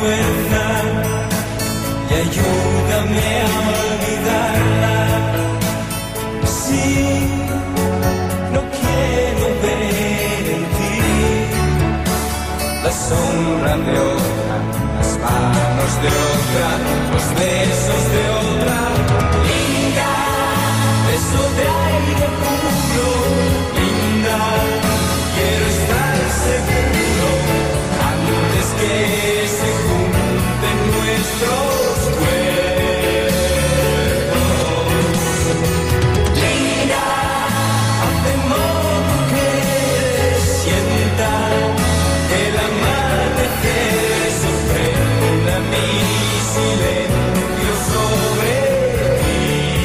fuerza y ayúdame a olvidarla. Sí, no quiero ver en ti la sombra de otra, las manos de otra, los besos de otra. Linda, beso de aire puro. Linda, quiero estar seguro antes que se junten nuestros cuerpos. Linda, haz de modo que sienta que el amanecer sorprenda mi silencio sobre ti.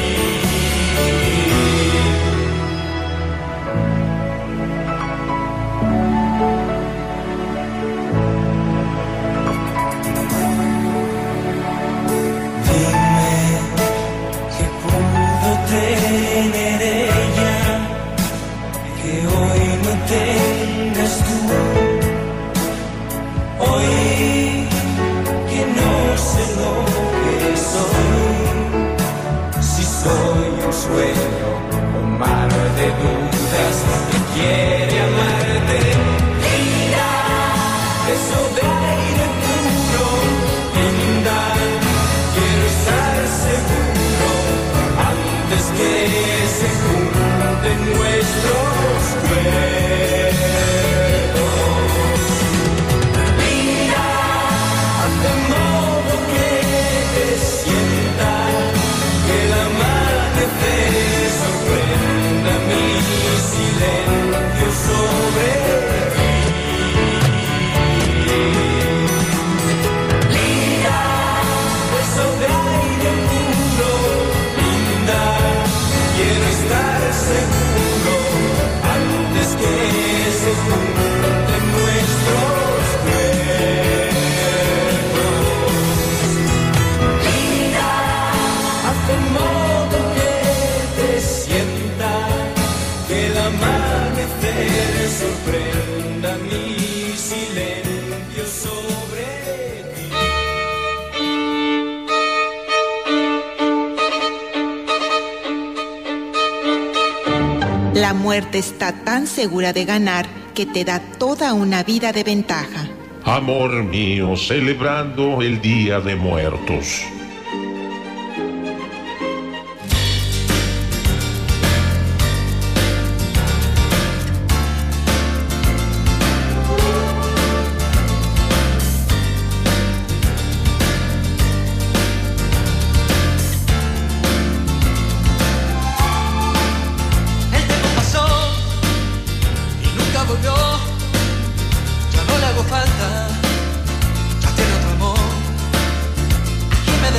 Dime que pudo tener ella que hoy no tengas tú. Hoy que no sé lo que soy, si soy un sueño, un mar de dudas que quiere amarte. Linda, beso de aire puro. Linda, quiero estar seguro antes que se junten nuestros cuerpos. Linda, haz de modo que sienta que el amanecer sorprenda mi silencio sobre ti. Linda, beso de aire puro. Linda, quiero estar seguro antes que se junten nuestros cuerpos. Linda, haz de modo que te sienta que el amanecer sorprenda mi silencio sobre ti. La muerte está tan segura de ganar que te da toda una vida de ventaja. Amor mío, celebrando el Día de Muertos. El tiempo pasó y nunca volvió. Ya no le hago falta, ya tiene otro amor. Y me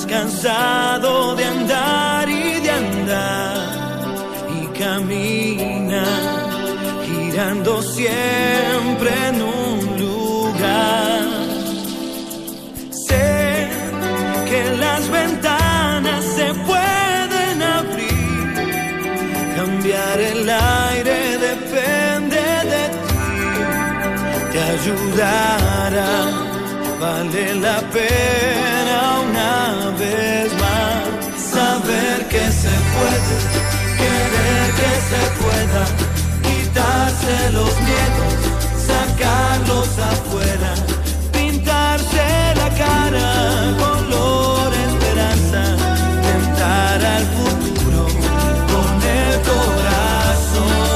cansado de andar y de andar y camina girando siempre en un lugar. Sé que las ventanas se pueden abrir, cambiar el aire depende de ti, te ayudará, vale la pena una vez más saber que se puede, querer que se pueda, quitarse los miedos, sacarlos afuera, pintarse la cara color esperanza, tentar al futuro con el corazón.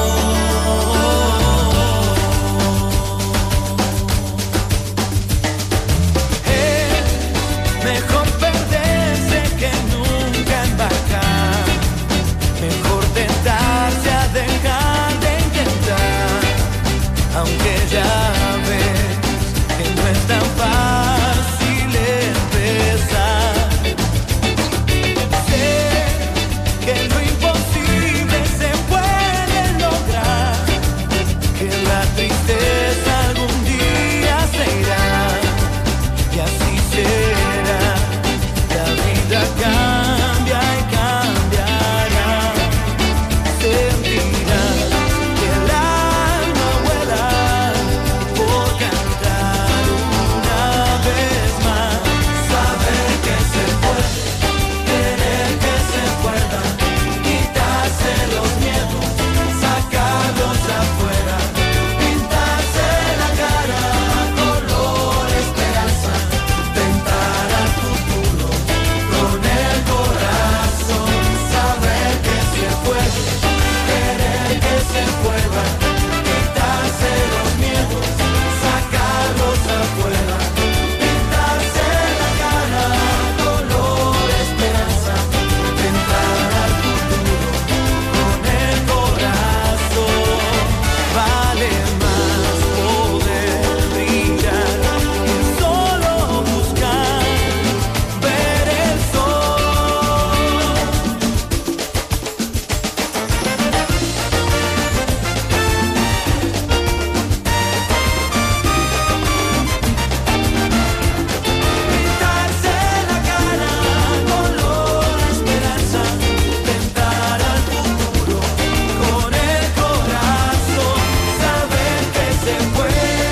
Mejor perderse que nunca embarcar, mejor tentarse a dejar de intentar, aunque ya ves que no es tan fácil empezar. Sé que lo imposible se puede lograr, que la tristeza algún día se irá, y así será, la vida cambia y cambiará, sentirá que el alma vuela por cantar una vez más, saber que se puede, querer que se pueda, quitarse los miedos, sacarlos afuera, pintarse la cara color esperanza, tentar al futuro con el corazón, saber que se puede, querer que se pueda, quitarse los miedos, sacarlos afuera, pintarse la cara color esperanza, tentar al futuro con el corazón, vale más poder brillar que solo buscar ver el sol. 'Pintarse la cara color esperanza, tentar al futuro con el corazón, saber que se puede,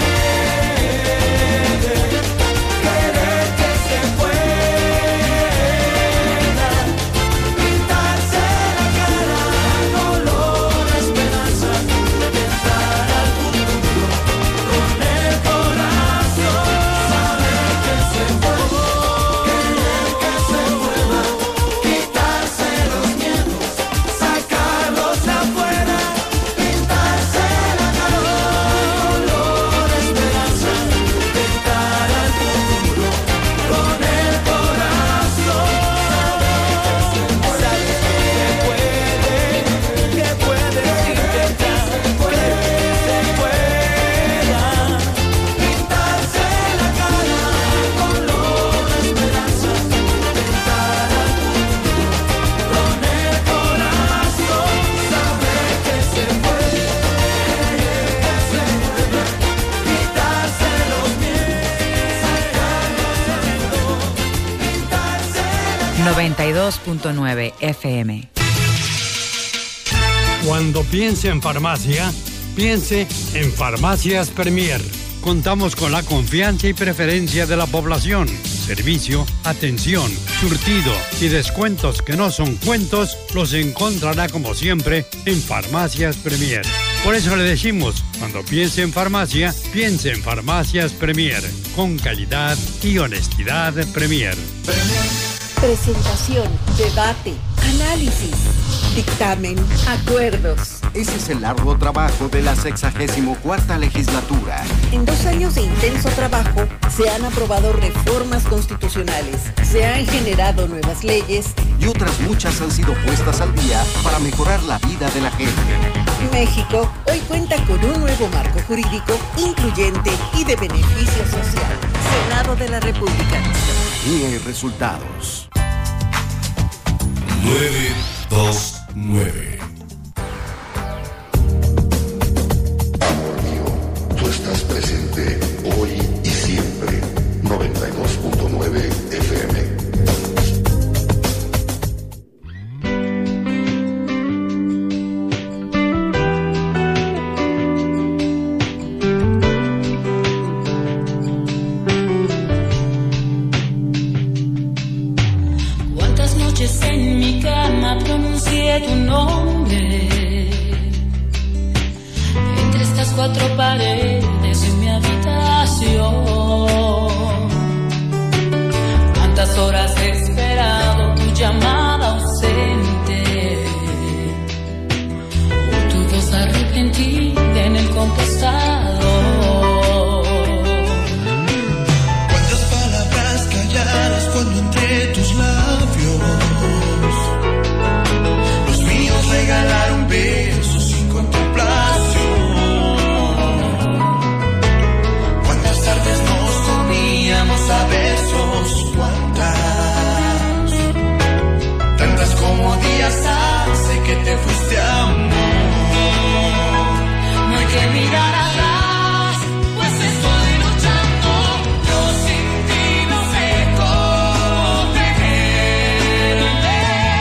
querer que se pueda, pintarse la cara color esperanza, tentar al futuro con el corazón, saber que se puede, querer que se pueda, quitarse los miedos, sacarlos afuera, pintarse la cara color esperanza, tentar al futuro con el corazón, saber que se puede, que puedes intentar, creer que se pueda, pintarse la cara color esperanza, tentar al futuro con el corazón, saber que se puede, querer que se pueda, quitarse los miedos, sacarlos afuera, pintarse la 92.9 FM. Cuando piense en farmacia, piense en Farmacias Premier. Contamos con la confianza y preferencia de la población. Servicio, atención, surtido y descuentos que no son cuentos los encontrará como siempre en Farmacias Premier. Por eso le decimos, cuando piense en farmacia, piense en Farmacias Premier. Con calidad y honestidad Premier. Presentación, debate, análisis, dictamen, acuerdos. Ese es el largo trabajo de la 64ª legislatura. En 2 años de intenso trabajo, se han aprobado reformas constitucionales, se han generado nuevas leyes Y otras muchas han sido puestas al día para mejorar la vida de la gente. México hoy cuenta con un nuevo marco jurídico incluyente y de beneficio social. Senado de la República. Y hay resultados. 929. Amor mío, tú estás presente hoy y siempre. 92.9 FM. Cuántas noches en mi cama pronuncié tu nombre, entre estas cuatro paredes en mi habitación. Cuántas horas he esperado tu llamada ausente, o tu voz arrepentida en el compostador. Cuántas palabras calladas cuando entre tus labios, los míos regalaron besos sin contemplación. Cuántas tardes nos comíamos a besos, tantas como días hace que te fuiste, amor. No hay que mirar atrás, pues estoy luchando. Yo sin ti no sé cómo tenerte.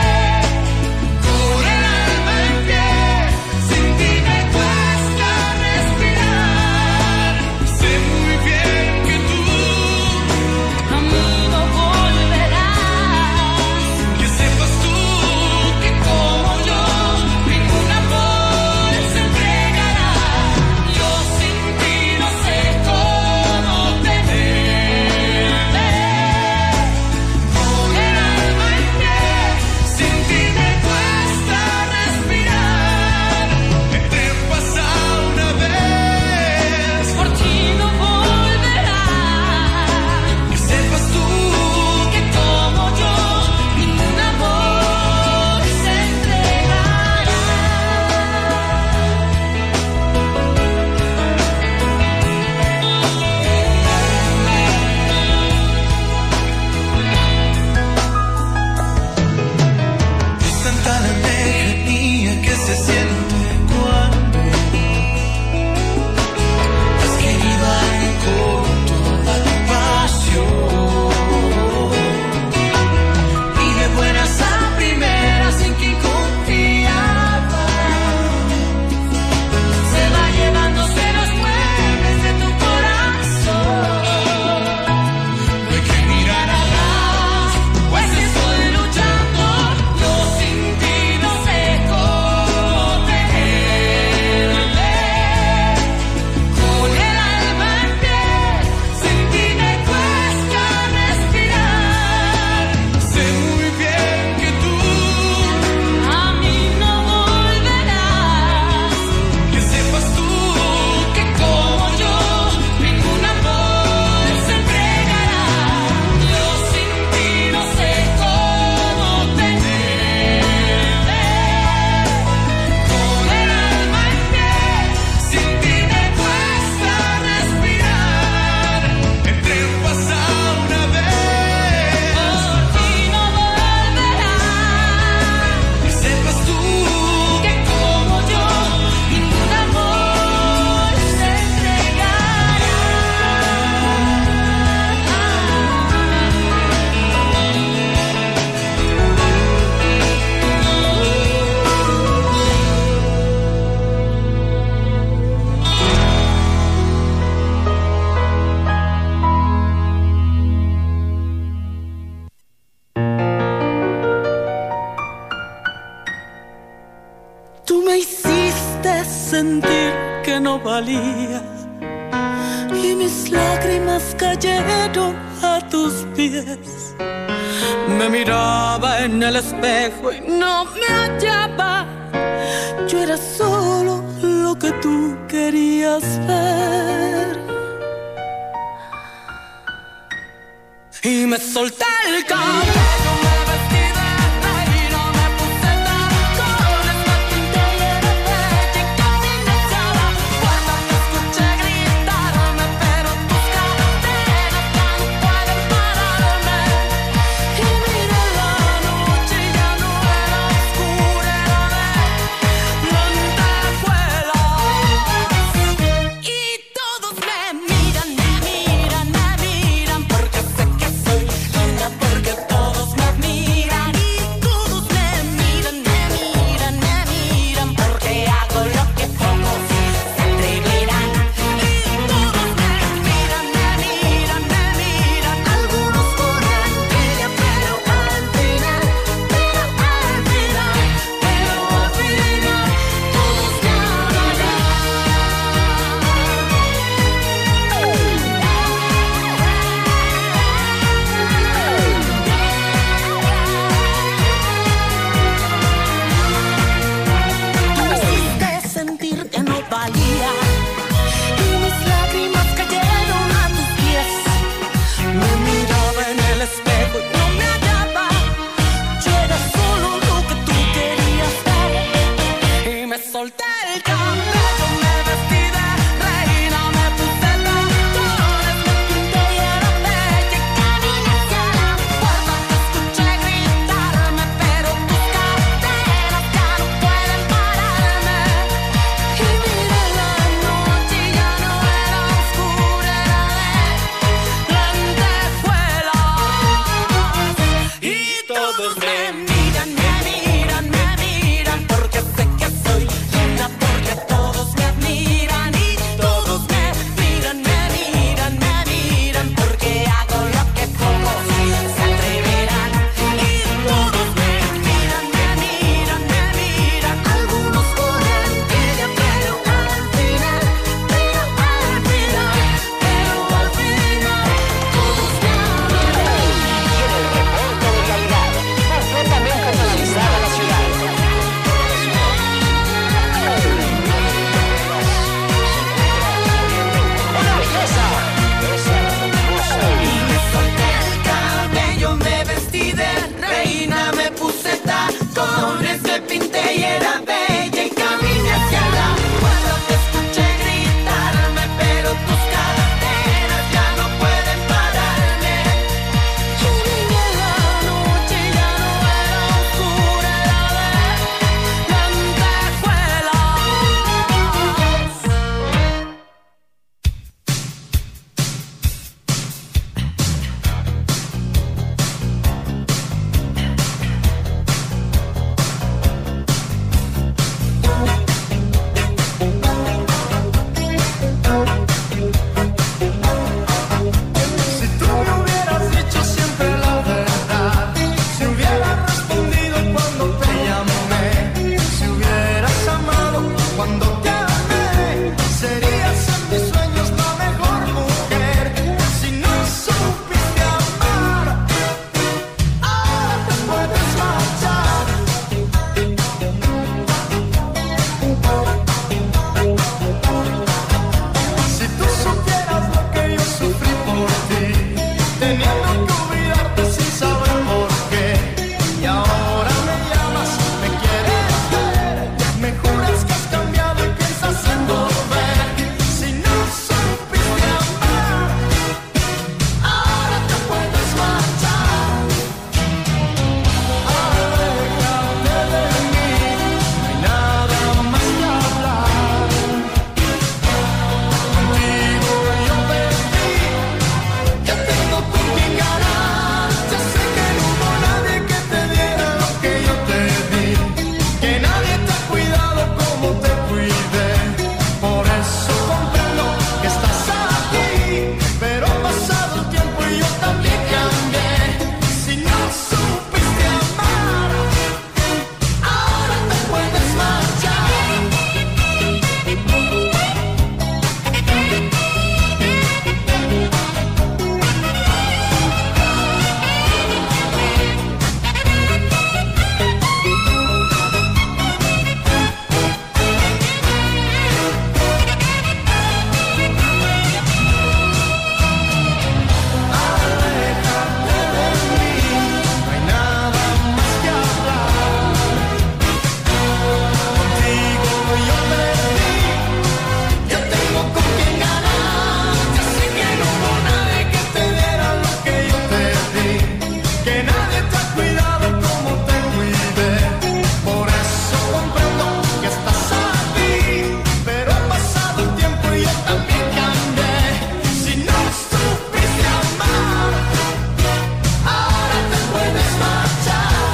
Con el alma en pie, sin ti me cuesta respirar. Sé muy bien que tú a mí no volverás. Que sepas tú que como yo ningún amor se entregará. Yo sin ti no sé cómo tenerte. Con el alma en pie, sin ti me cuesta respirar. Te pasa una vez, por ti no volverá. Que sepas tú que como yo ningún amor se entregará. Es tanta la lejanía que se siente cuando has querido a alguien con toda tu pasión. Y de buenas a primeras en quien confiaba, se va llevándose los muebles de tu corazón. No hay que mirar atrás, pues estoy luchando. Yo sin ti no sé cómo tenerte. Con el alma en pie, sin ti me cuesta respirar. Sé muy bien que tú a mí no volverás. Que sepas tú que como yo ningún amor se entregará. Yo sin ti no sé cómo tenerte. Con el alma en pie, sin ti me cuesta respirar. El tren pasa una vez, por ti no volverá. Que sepas tú que como yo ningún amor se entregará. Tú me hiciste sentir que no valía y mis lágrimas cayeron a tus pies. Me miraba en el espejo y no me hallaba. Yo era solo lo que tú querías ver. Y me solté el cabello, me vestí de reina, me puse tacones, me pinté y era bella y caminé sola. Cuando te escuché gritarme, pero tus cadenas ya no pueden pararme. Y miré la noche y ya no solté el cabello, me vestí de reina, me puse tacones, me pinté y era bella y caminé hacia la puerta. Te escuché gritarme, pero tus cadenas ya no pueden pararme. Y miré la noche y ya no era oscura, era de lentejuelas. Y todos me miran, porque sé que soy linda, porque todos me admiran. Y todos me miran, porque hago lo que pocos se atreverán. Y todos me miran, algunos con envidia, pero al final, todos me aman. Y en el reporte de calidad, completamente analizada la ciudad. ¡Una belleza! Y me solté el cabello, me vestí de reina, me puse tacones, me pinté y era bella y caminé hacia la puerta. Te escuché gritarme, pero tus cadenas ya no pueden pararme. Y miré la noche y ya no era oscura, era de lentejuelas. Si tú me hubieras dicho siempre la verdad, si hubieras respondido cuando te llamé, si hubieras amado cuando te amé, serías en mis sueños la mejor mujer. Si no supiste amar, ahora te puedes marchar. Si tú supieras lo que yo sufrí por ti, teniendo que olvidarte sin saber por qué, y ahora me llamas, me quieres ver, me juras que has cambiado y piensas en volver. Si no supiste amar, ahora te puedes marchar. Aléjate de mí, no hay nada más que hablar. Contigo yo perdí, ya tengo con quién ganar. Ya sé que no hubo nadie que te diera lo que yo te di, que nadie te ha cuidado como te cuidé. Por eso comprendo que estás aquí, pero ha pasado el tiempo y yo también cambié. Si no supiste amar, ahora te puedes marchar. Aléjate de mí, no hay nada más que hablar. Contigo yo perdí, ya tengo con quién ganar. Ya sé que no hubo nadie que te diera lo que yo te di, que nadie te ha cuidado como te cuidé. Por eso comprendo que estás aquí, pero ha pasado el tiempo y yo también cambié. Si no supiste amar, ahora te puedes marchar.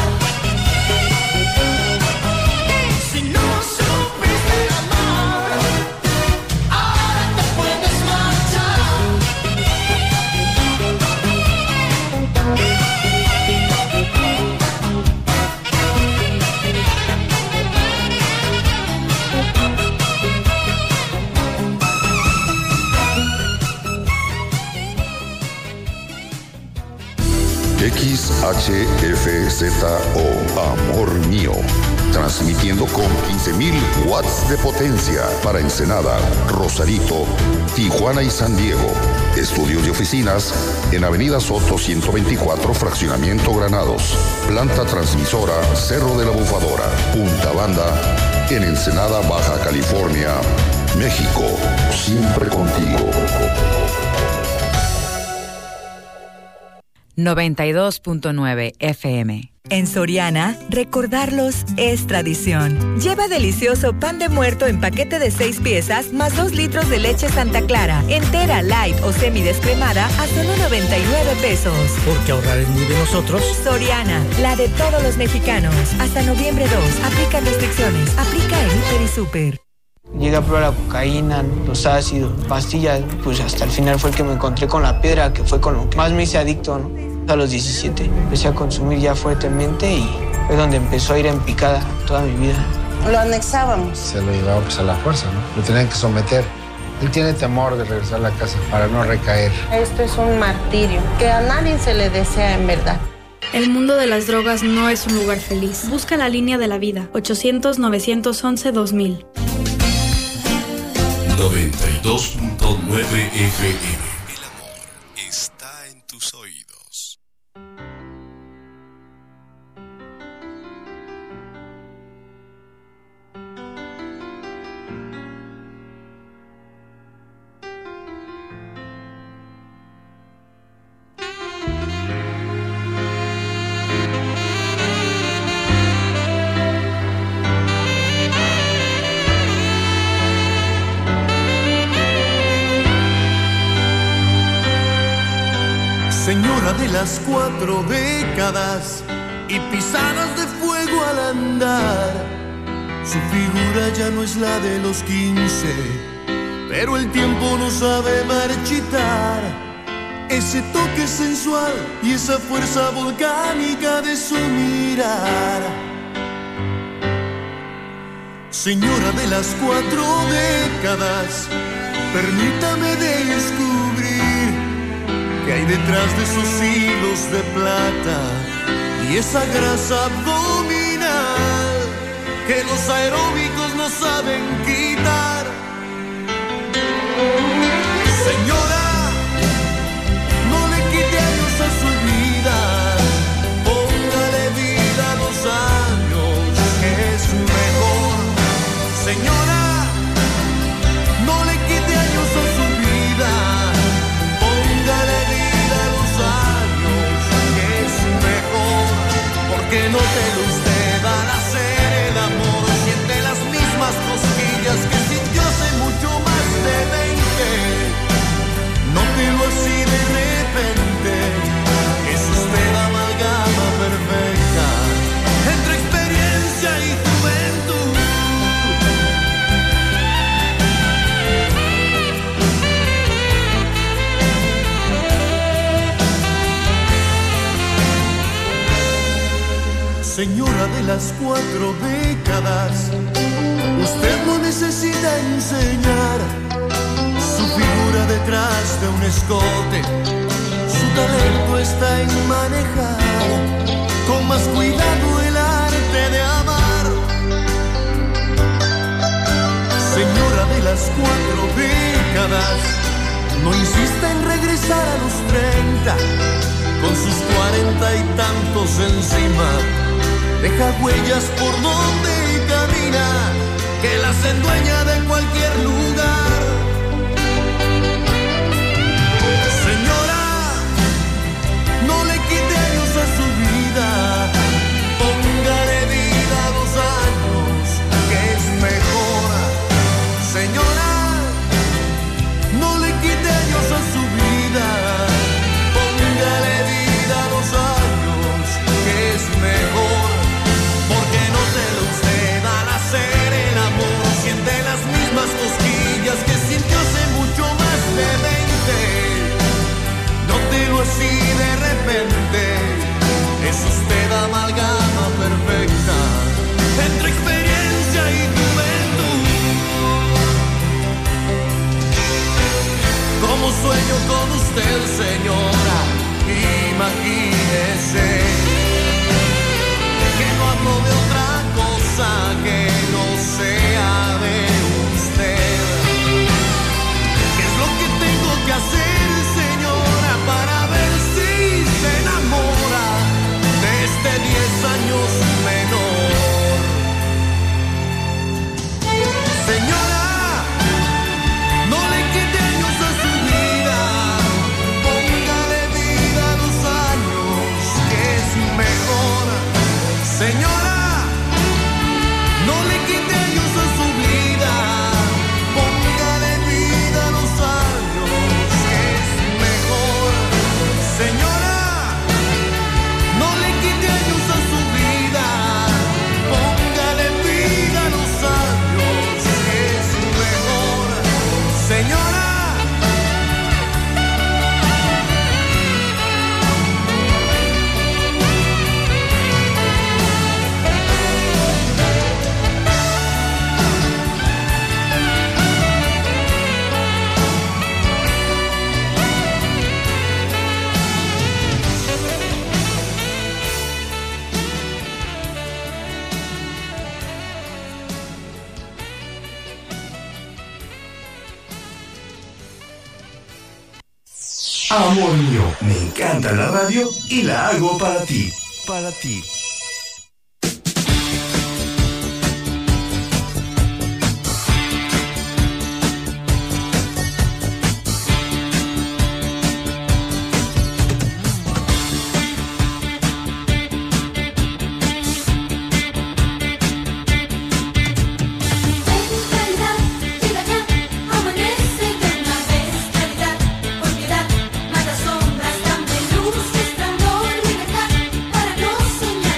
Si no supiste amar, ahora te puedes marchar. XHFZO, Amor Mío, transmitiendo con 15,000 watts de potencia para Ensenada, Rosarito, Tijuana y San Diego. Estudios y oficinas en Avenida Soto 124, Fraccionamiento Granados. Planta transmisora Cerro de la Bufadora, Punta Banda, en Ensenada, Baja California, México. Siempre contigo. 92.9 FM. En Soriana, recordarlos es tradición. Lleva delicioso pan de muerto en paquete de 6 piezas más 2 litros de leche Santa Clara, entera, light o semidescremada a solo 99 pesos. Porque ahorrar es muy de nosotros. Soriana, la de todos los mexicanos. Hasta noviembre 2. Aplica restricciones. Aplica en Hiper y Super. Llegué a probar la cocaína, los ácidos, pastillas, pues hasta el final fue el que me encontré con la piedra, que fue con lo que más me hice adicto, ¿no? A los 17 empecé a consumir ya fuertemente y fue donde empezó a ir en picada toda mi vida. Lo anexábamos. Se lo llevaba pues a la fuerza, ¿no? Lo tenían que someter. Él tiene temor de regresar a la casa para no recaer. Esto es un martirio que a nadie se le desea en verdad. El mundo de las drogas no es un lugar feliz. Busca la línea de la vida. 800-911-2000. 92.9 FM. El amor está en tus oídos. Señora de las 4 décadas y pisadas de fuego al andar, su figura ya no es la de los 15, pero el tiempo no sabe marchitar ese toque sensual y esa fuerza volcánica de su mirar. Señora de las 4 décadas, permítame descubrir que hay detrás de esos hilos de plata y esa grasa abdominal que los aeróbicos no saben quitar. Señora, no le quite años a su vida, póngale vida a los años, que es mejor. Señora, no le quite años a su vida, póngale vida a los años, que es mejor. Porque no te lo usted al hacer el amor, siente las mismas cosquillas que sintió hace mucho más de 20. Nótelo así de repente, es usted la amalgama perfecta entre experiencia y juventud. Señora de las 4 décadas, usted no necesita enseñar su figura detrás de un escote. Su talento está en manejar con más cuidado el arte de amar. Señora de las 4 décadas, no insista en regresar a los 30 con sus 40 y tantos encima. Deja huellas por donde camina, que las endueña de cualquier lugar. Señora, no le quite años a su vida, póngale vida a los años, que es mejor. Señora, no le quite años a su vida, póngale vida a los años, que es mejor. Porque no te lo usted al hacer el amor, siente las mismas cosquillas Señora, no le quite años a su vida, póngale vida a los años, que es mejor. Señora, no le quite años a su vida, póngale vida a los años, que es mejor. Señora. Amor mío, me encanta la radio y la hago para ti. Para ti. Sombras, dame luz, resplandor, libertad, para no soñar.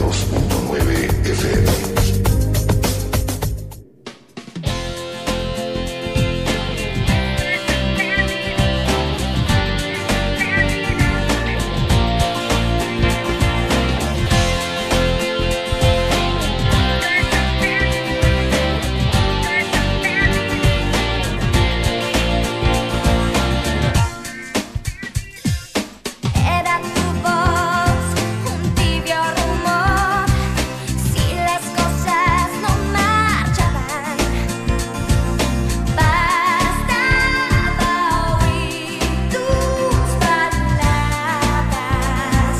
92.9 FM. Era tu voz, un tibio rumor, si las cosas no marchaban, bastaba oír tus palabras.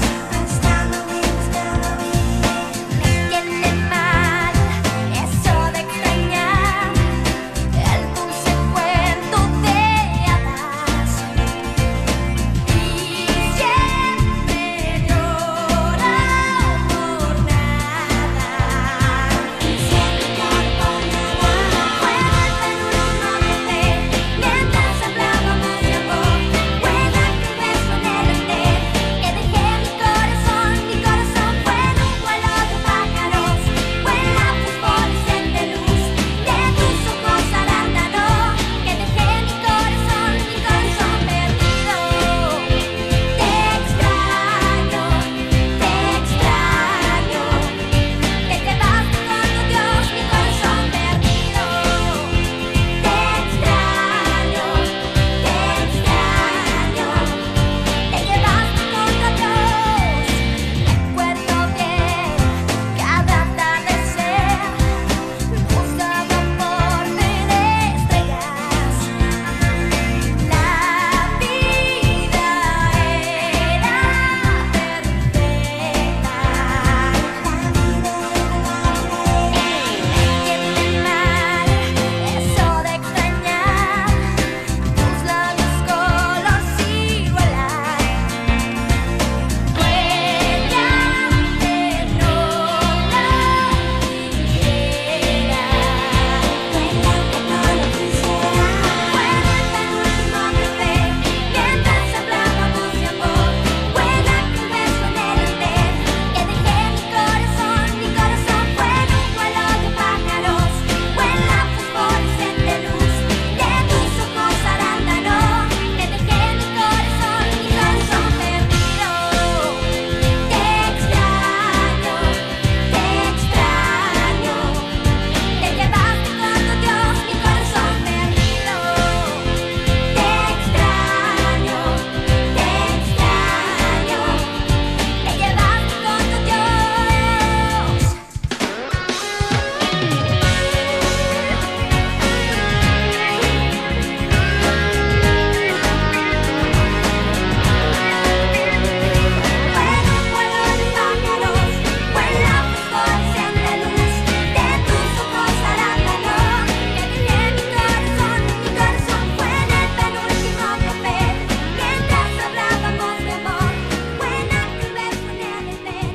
Me tiene mal eso de extrañar el dulce cuento de hadas. Y siempre llora por nada. Siempre lloro por nada. Juega el penúltimo café mientras hablábamos de amor. Juega que un beso en el hotel que dejé mi corazón fue en un vuelo de pájaros. Vuela fosforescente luz de tus ojos arándano que dejé mi corazón perdido. Te extraño, te quedaste con tu Dios, mi corazón perdido. Te extraño, te quedaste con tu Dios. Recuerdo bien cada atardecer, buscaba por ver estrellas. La vida era perfecta. Tiene mal eso de extrañar tus labios color ciruela. Huella que no la quisiera. Juega el penúltimo café mientras hablábamos de amor. Juega que un beso en el hotel que dejé mi corazón fue en un vuelo de pájaros. Vuela fosforescente luz de tus ojos arándano que dejé mi corazón perdido. Te extraño, te quedaste con tu Dios, mi corazón perdido. Te extraño, te quedaste con tu Dios. Fue en un vuelo de pájaros, vuela fosforescente luz de tus ojos arándano que dejé mi corazón fue en el penúltimo café mientras hablábamos de amor. Buena que un beso en el hotel.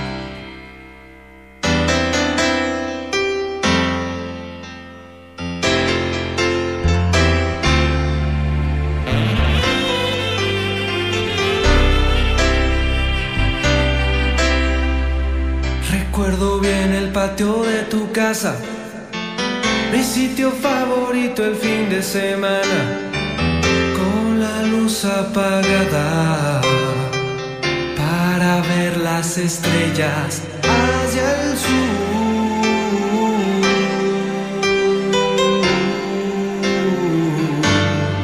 Recuerdo bien el patio de tu casa, mi sitio favorito el fin de semana, con la luz apagada para ver las estrellas hacia el sur.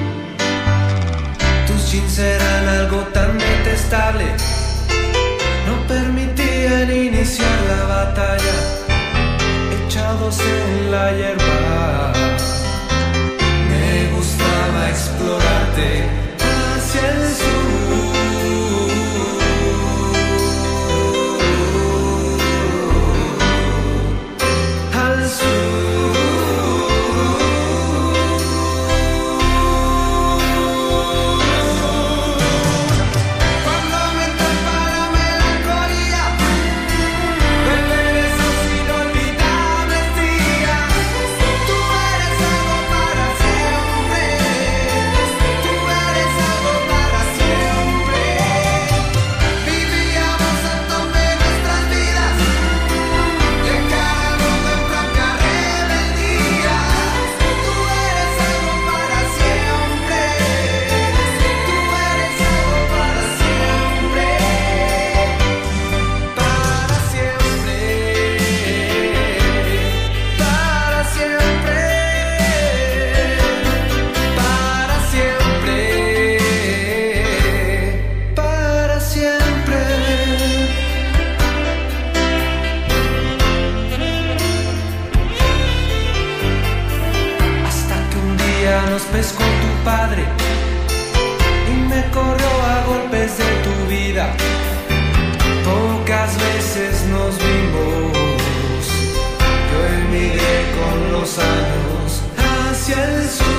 Tus jeans eran algo tan detestable, no permitían iniciar la batalla, echados en la hierba. Me gustaba explorarte hacia el sur. Al sur. Cuando me atrapa la melancolía, vuelven esos inolvidables días. Tú eres algo para siempre. Tú eres vez con tu padre y me corrió a golpes de tu vida. Pocas veces nos vimos, yo emigré con los años hacia el sur.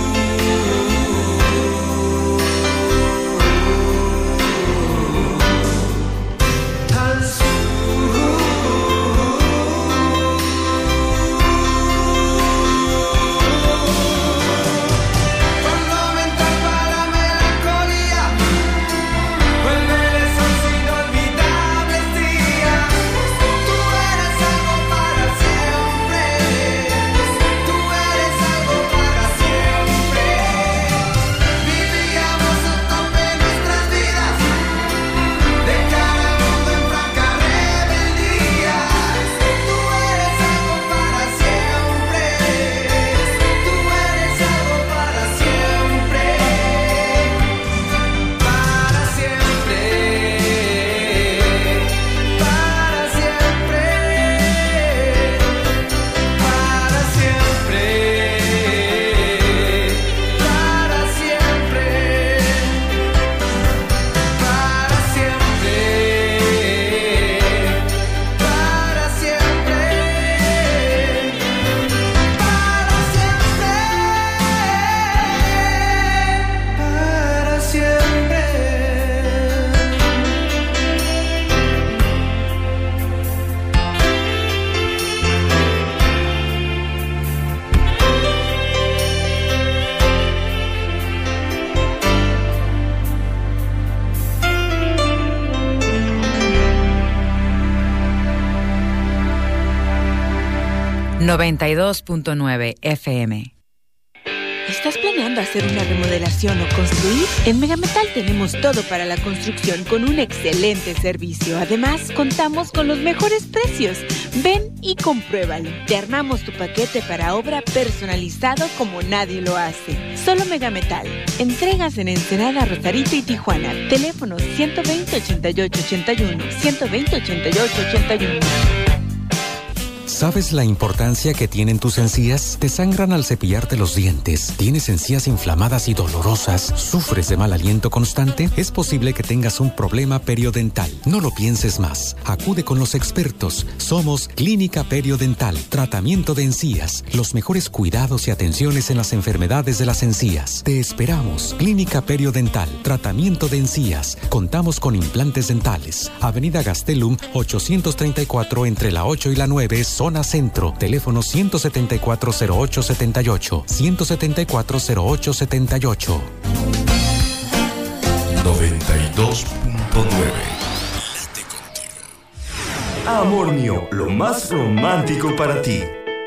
...92.9 FM. ¿Estás planeando hacer una remodelación o construir? En Megametal tenemos todo para la construcción con un excelente servicio. Además, contamos con los mejores precios. Ven y compruébalo. Te armamos tu paquete para obra personalizado como nadie lo hace. Solo Megametal. Entregas en Ensenada, Rosarito y Tijuana. Teléfonos 120-8881, 120-8881. ¿Sabes la importancia que tienen tus encías? ¿Te sangran al cepillarte los dientes? ¿Tienes encías inflamadas y dolorosas? ¿Sufres de mal aliento constante? Es posible que tengas un problema periodontal. No lo pienses más. Acude con los expertos. Somos Clínica Periodental. Tratamiento de encías. Los mejores cuidados y atenciones en las enfermedades de las encías. Te esperamos. Clínica Periodental. Tratamiento de encías. Contamos con implantes dentales. Avenida Gastelum 834 entre la 8 y la 9, zona centro. Teléfono 174-0878. 174-0878. 92.9. Amor mío, lo más romántico para ti.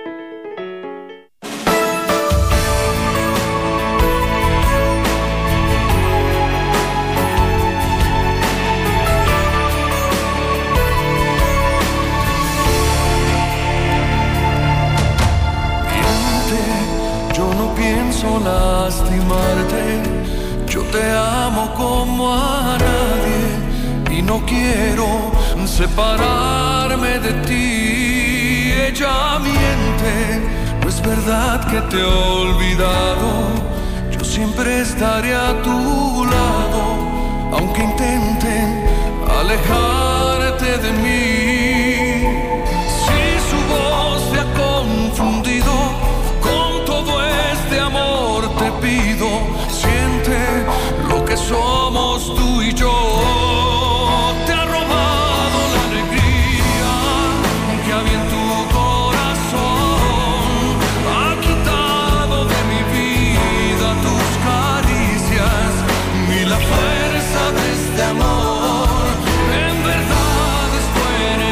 Lastimarte, yo te amo como a nadie y no quiero separarme de ti. Ella miente, no es verdad que te he olvidado, yo siempre estaré a tu lado, aunque intenten alejarte de mí. Si su voz te ha confundido con todo este amor, te pido, siente lo que somos tú y yo. Te ha robado la alegría que había en tu corazón, ha quitado de mi vida tus caricias y la fuerza de este amor. En verdad esto eres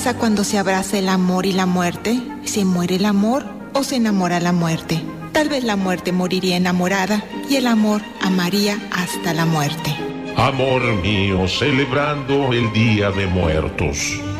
pasa cuando se abraza el amor y la muerte? ¿Se muere el amor o se enamora la muerte? Tal vez la muerte moriría enamorada y el amor amaría hasta la muerte. Amor mío, celebrando el Día de Muertos.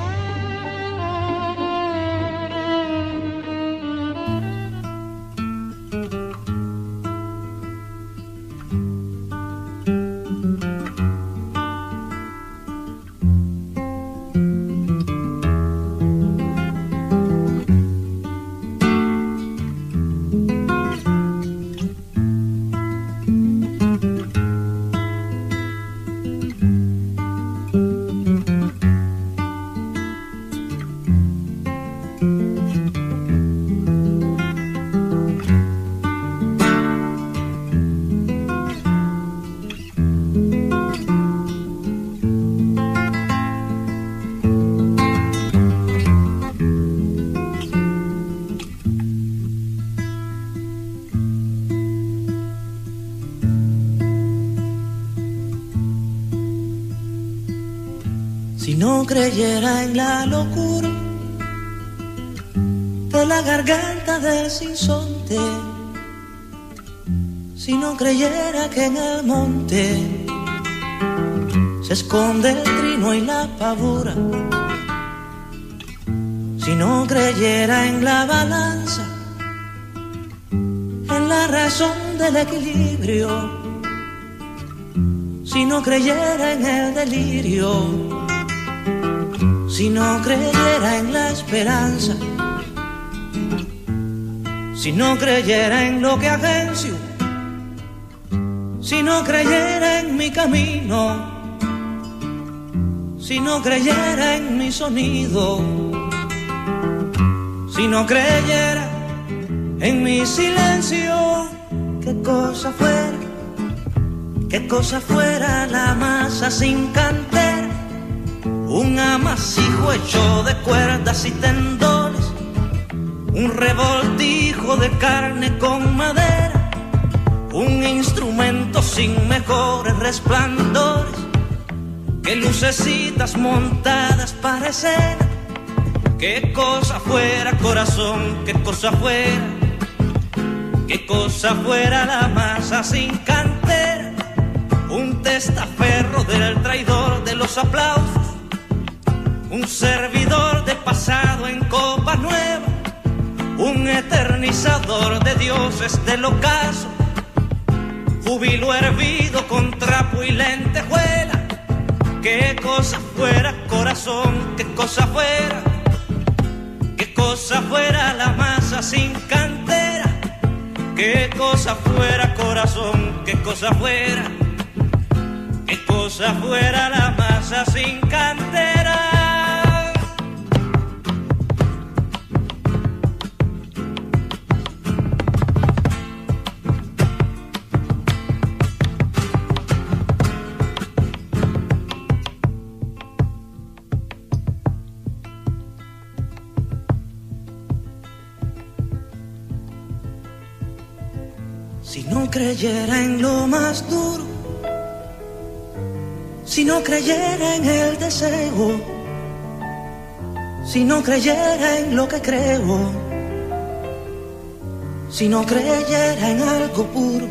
Si no creyera en la locura de la garganta del sinsonte, si no creyera que en el monte se esconde el trino y la pavura, si no creyera en la balanza, en la razón del equilibrio, si no creyera en el delirio, si no creyera en la esperanza, si no creyera en lo que agencio, si no creyera en mi camino, si no creyera en mi sonido, si no creyera en mi silencio, qué cosa fuera la masa sin cantera, un amasijo hecho de cuerdas y tendones, un revoltijo de carne con madera, un instrumento sin mejores resplandores, que lucecitas montadas para escena. Qué cosa fuera, corazón, qué cosa fuera la masa sin cantera, un testaferro del traidor de los aplausos, un servidor de pasado en copa nueva, un eternizador de dioses del ocaso, júbilo hervido con trapo y lentejuela. Qué cosa fuera, corazón, qué cosa fuera la masa sin cantera, qué cosa fuera, corazón, qué cosa fuera la masa sin cantera. Si no creyera en lo más duro, si no creyera en el deseo, si no creyera en lo que creo, si no creyera en algo puro,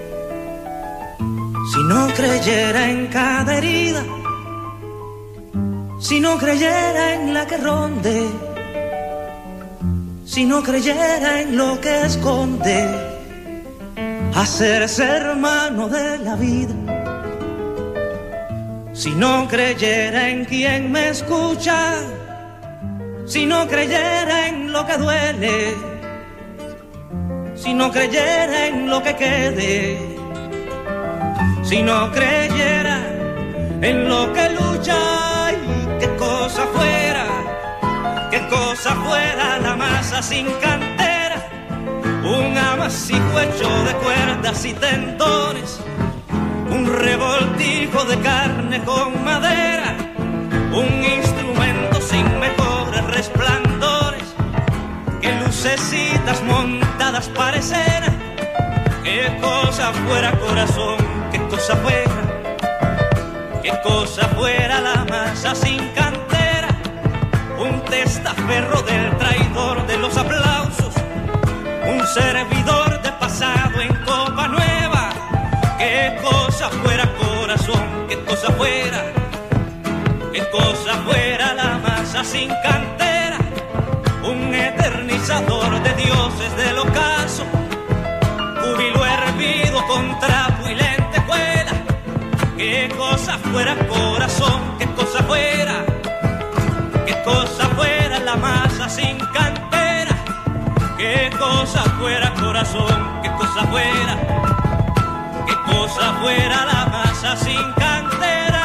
si no creyera en cada herida, si no creyera en la que ronde, si no creyera en lo que esconde, hacerse hermano de la vida, si no creyera en quien me escucha, si no creyera en lo que duele, si no creyera en lo que quede, si no creyera en lo que lucha, y qué cosa fuera la masa sin cantera, un amasijo hecho de cuerdas y tendones, un revoltijo de carne con madera, un instrumento sin mejores resplandores, que lucecitas montadas para escena. Qué cosa fuera, corazón, qué cosa fuera la masa sin cantera, un testaferro del traidor de los aplausos, un servidor de pasado en copa nueva. Qué cosa fuera, corazón, qué cosa fuera la masa sin cantera, un eternizador de dioses del ocaso, júbilo hervido con trapo y lentejuela. Qué cosa fuera, corazón, qué cosa fuera la masa sin cantera. Qué cosa fuera, corazón, qué cosa fuera la masa sin cantera.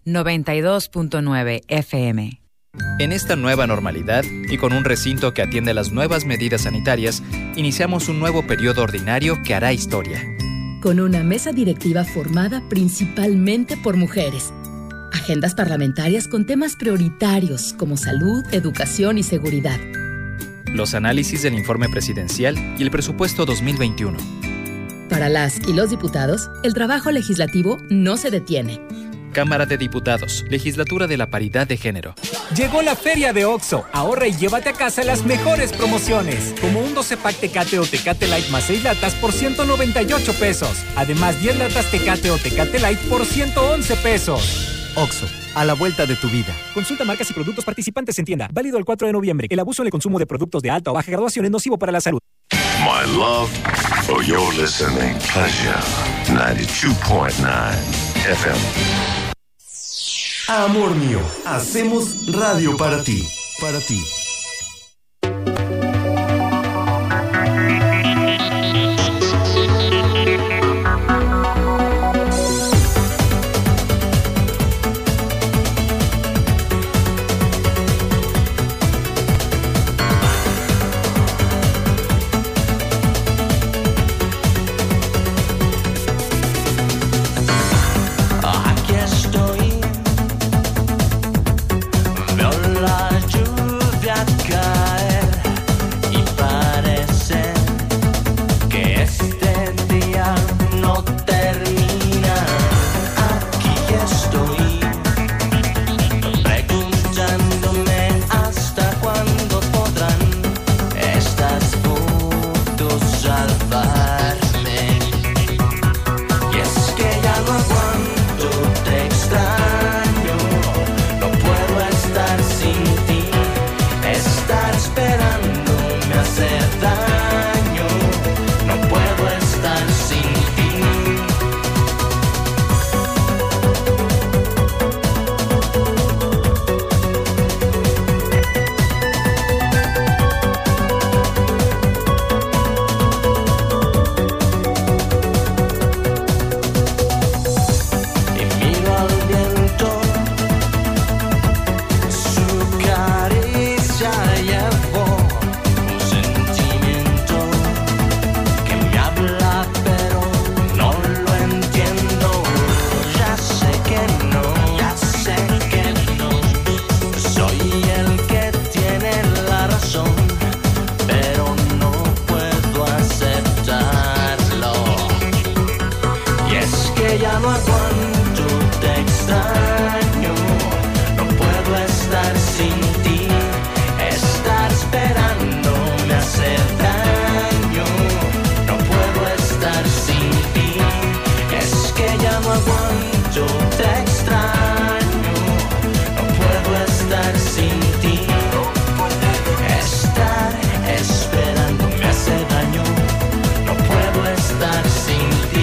92.9 FM. En esta nueva normalidad y con un recinto que atiende las nuevas medidas sanitarias, iniciamos un nuevo periodo ordinario que hará historia. Con una mesa directiva formada principalmente por mujeres. Agendas parlamentarias con temas prioritarios como salud, educación y seguridad. Los análisis del informe presidencial y el presupuesto 2021. Para las y los diputados, el trabajo legislativo no se detiene. Cámara de Diputados, Legislatura de la Paridad de Género. Llegó la feria de OXXO. Ahorra y llévate a casa las mejores promociones. Como un 12-pack Tecate o Tecate Light más 6 latas por 198 pesos. Además, 10 latas Tecate o Tecate Light por 111 pesos. OXXO, a la vuelta de tu vida. Consulta marcas y productos participantes en tienda. Válido el 4 de noviembre. El abuso en el consumo de productos de alta o baja graduación es nocivo para la salud. My love, or you're listening Pleasure 92.9 FM. Amor mío, hacemos radio para ti, para ti. Aquí estoy, veo la lluvia caer y parece que este día no termina. Aquí estoy, preguntándome hasta cuándo podrán estas fotos salvarme. Y es que ya no aguanto, te extraño, no puedo estar sin ti, estar esperando me hace daño, no puedo estar sin ti. Y miro al viento, su caricia llevó un sentimiento que me habla pero no lo entiendo. Ya sé que no, soy el que tiene la razón, pero no puedo aceptarlo. Y es que ya no aguanto, te extraño, no puedo estar sin ti, estar esperando me hace daño, no puedo estar sin ti, es que ya no aguanto, te extraño, no puedo estar sin ti, estar esperando me hace daño, no puedo estar sin ti.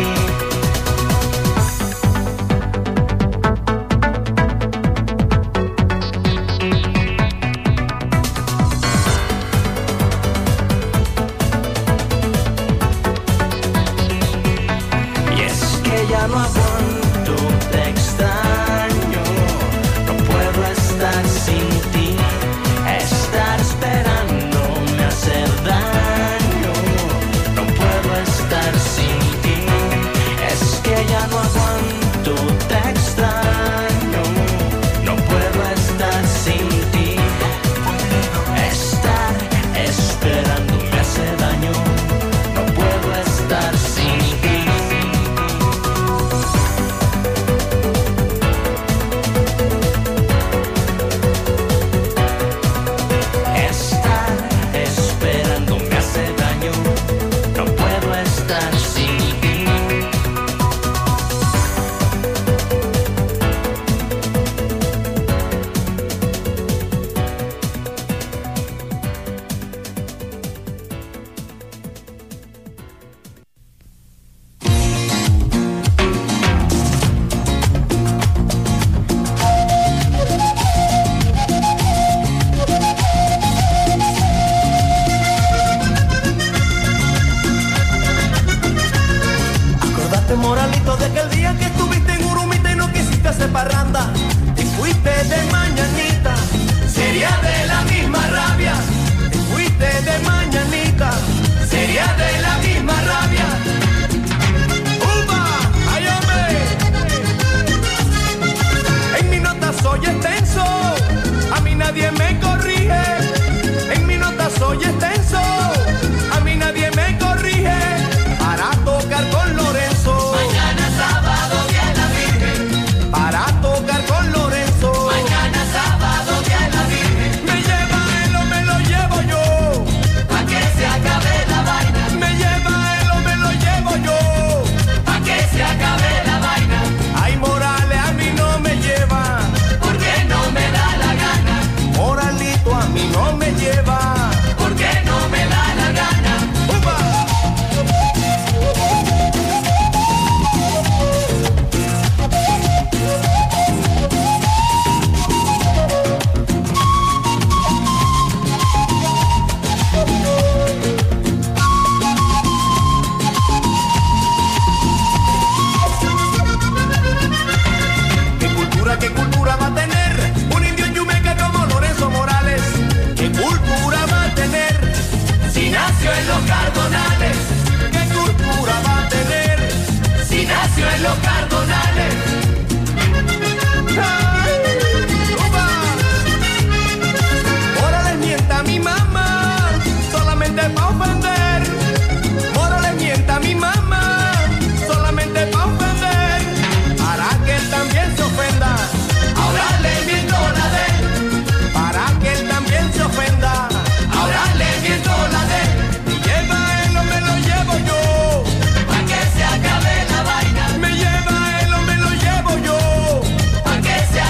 Y es que ya no aguanto, te extraño, no puedo estar sin ti, estar esperando me hace daño, no puedo estar sin ti, es que ya no aguanto, te extraño, no puedo estar sin ti, estar esperando me hace daño, no puedo estar sin ti. Estar esperando me hace daño, no puedo estar sin ti. Acordate, moralito, de aquel día que estuviste en Urumita y no quisiste salías de parranda y fuiste de mañanita. Sería de la misma rabia, te fuiste de mañanita. Sería de la misma rabia. ¡Upa! ¡Ay, hombre! En mi nota soy extenso, a mí nadie me corrige. En mi nota soy extenso, a mí nadie me corrige. Para tocar con Lorenzo, mañana sábado día de la Virgen. Para tocar con Lorenzo, mañana sábado día de la Virgen. Me lleva él o me lo llevo yo, pa' que se acabe la vaina. Me lleva él o me lo llevo yo, pa' que se acabe la vaina. Ay, Morales a mí no me lleva, porque no me da la gana. Moralito a mí no me lleva, porque no me da la gana. ¡Upa! ¿Qué cultura va a tener un indio en Yumeca como Lorenzo Morales? ¿Qué cultura va a tener si nació en los Cardonales? ¿Qué cultura va a tener si nació en los Cardonales? ¡Ay! ¡Upa! Morales mienta a mi mamá solamente pa' ofender. Morales mienta a mi mamá solamente pa' ofender. Para que él también se ofenda. Ahora le miento la de él, para que él también se ofenda. Ahora le miento la de él. Me lleva él o me lo llevo yo, pa' que se acabe la vaina. Me lleva él o me lo llevo yo, pa' que se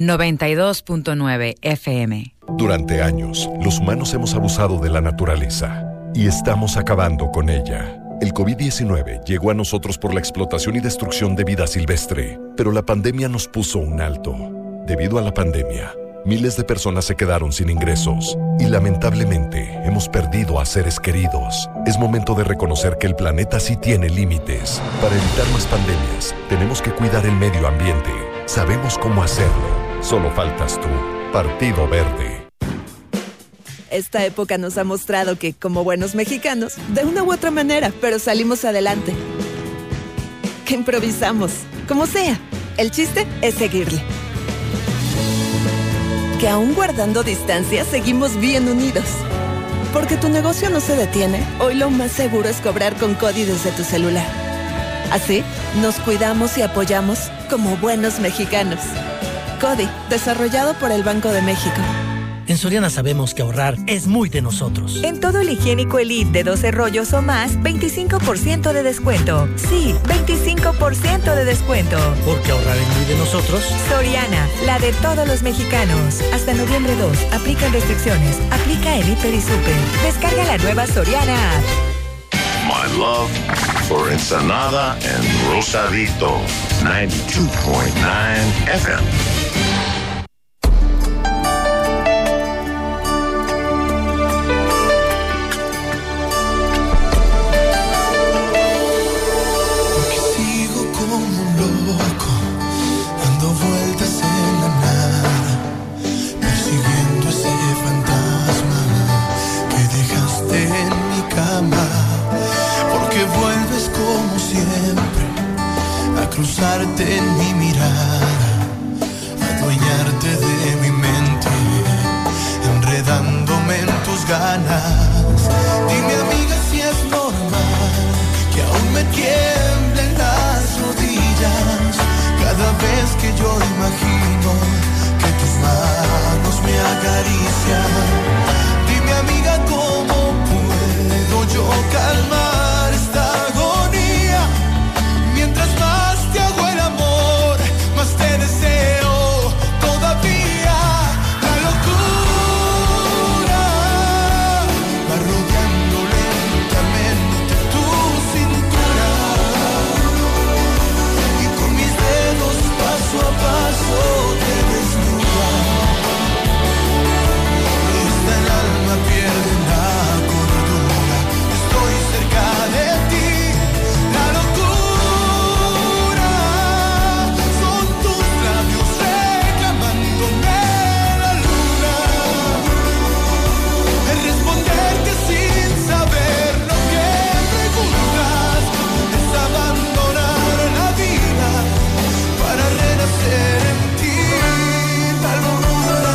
92.9 FM. Durante años, los humanos hemos abusado de la naturaleza y estamos acabando con ella. El COVID-19 llegó a nosotros por la explotación y destrucción de vida silvestre, pero la pandemia nos puso un alto. Debido a la pandemia, miles de personas se quedaron sin ingresos y lamentablemente hemos perdido a seres queridos. Es momento de reconocer que el planeta sí tiene límites. Para evitar más pandemias, tenemos que cuidar el medio ambiente. Sabemos cómo hacerlo. Solo faltas tú. Partido Verde. Esta época nos ha mostrado que, como buenos mexicanos, de una u otra manera, pero salimos adelante. Que improvisamos, como sea. El chiste es seguirle. Que aún guardando distancia, seguimos bien unidos. Porque tu negocio no se detiene, hoy lo más seguro es cobrar con CODI desde tu celular. Así, nos cuidamos y apoyamos como buenos mexicanos. CODI, desarrollado por el Banco de México. En Soriana sabemos que ahorrar es muy de nosotros. En todo el higiénico Elite de 12 rollos o más, 25% de descuento. Sí, 25% de descuento. Porque ahorrar es muy de nosotros. Soriana, la de todos los mexicanos. Hasta noviembre 2, aplican restricciones. Aplica en Hiper y Super. Descarga la nueva Soriana App. My love for Ensenada and Rosarito, 92.9 FM. Cruzarte en mi mirada, adueñarte de mi mente, enredándome en tus ganas. Dime, amiga, si es normal que aún me tiemblen las rodillas cada vez que yo imagino que tus manos me acarician. Dime, amiga, ¿cómo puedo yo calmar esta agonía? Mientras más te hago el amor, más te deseo todavía. La locura va rodeando lentamente tu cintura, y con mis dedos paso a paso te desnuda. Hasta el alma pierde la cordura. Estoy cerca de ti. La locura responderte sin saber lo que preguntas es abandonar la vida para renacer en ti. La locura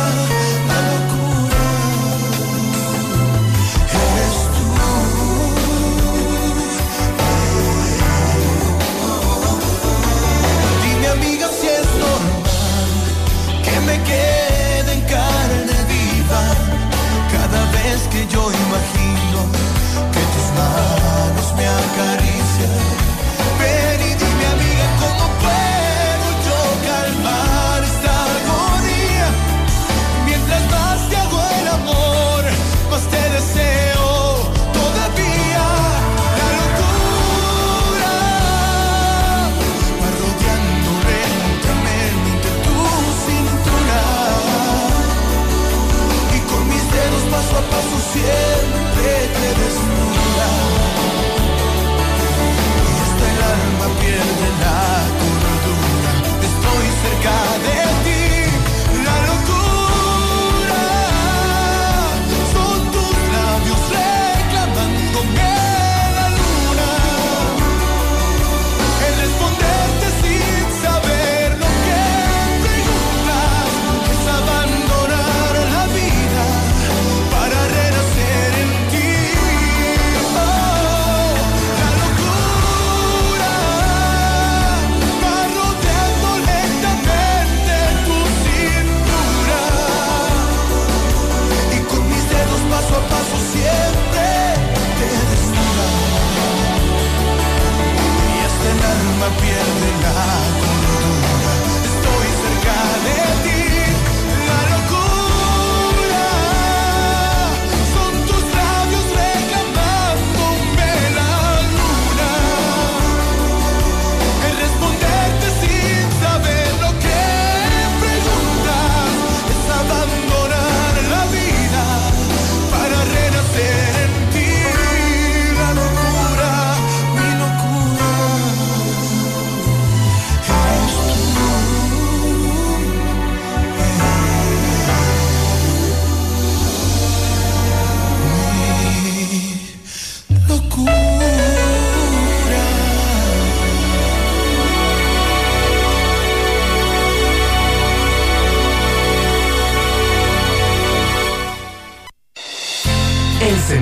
eres tú. Dime, amiga, si es normal que me quede en carne viva cada vez que yo imagino que tus manos me acarician. Ven y dime, amiga, ¿cómo puedo yo calmar esta agonía? Mientras más te hago el amor, más te deseo todavía. La locura va rodeando lentamente tu cintura, paso a paso siempre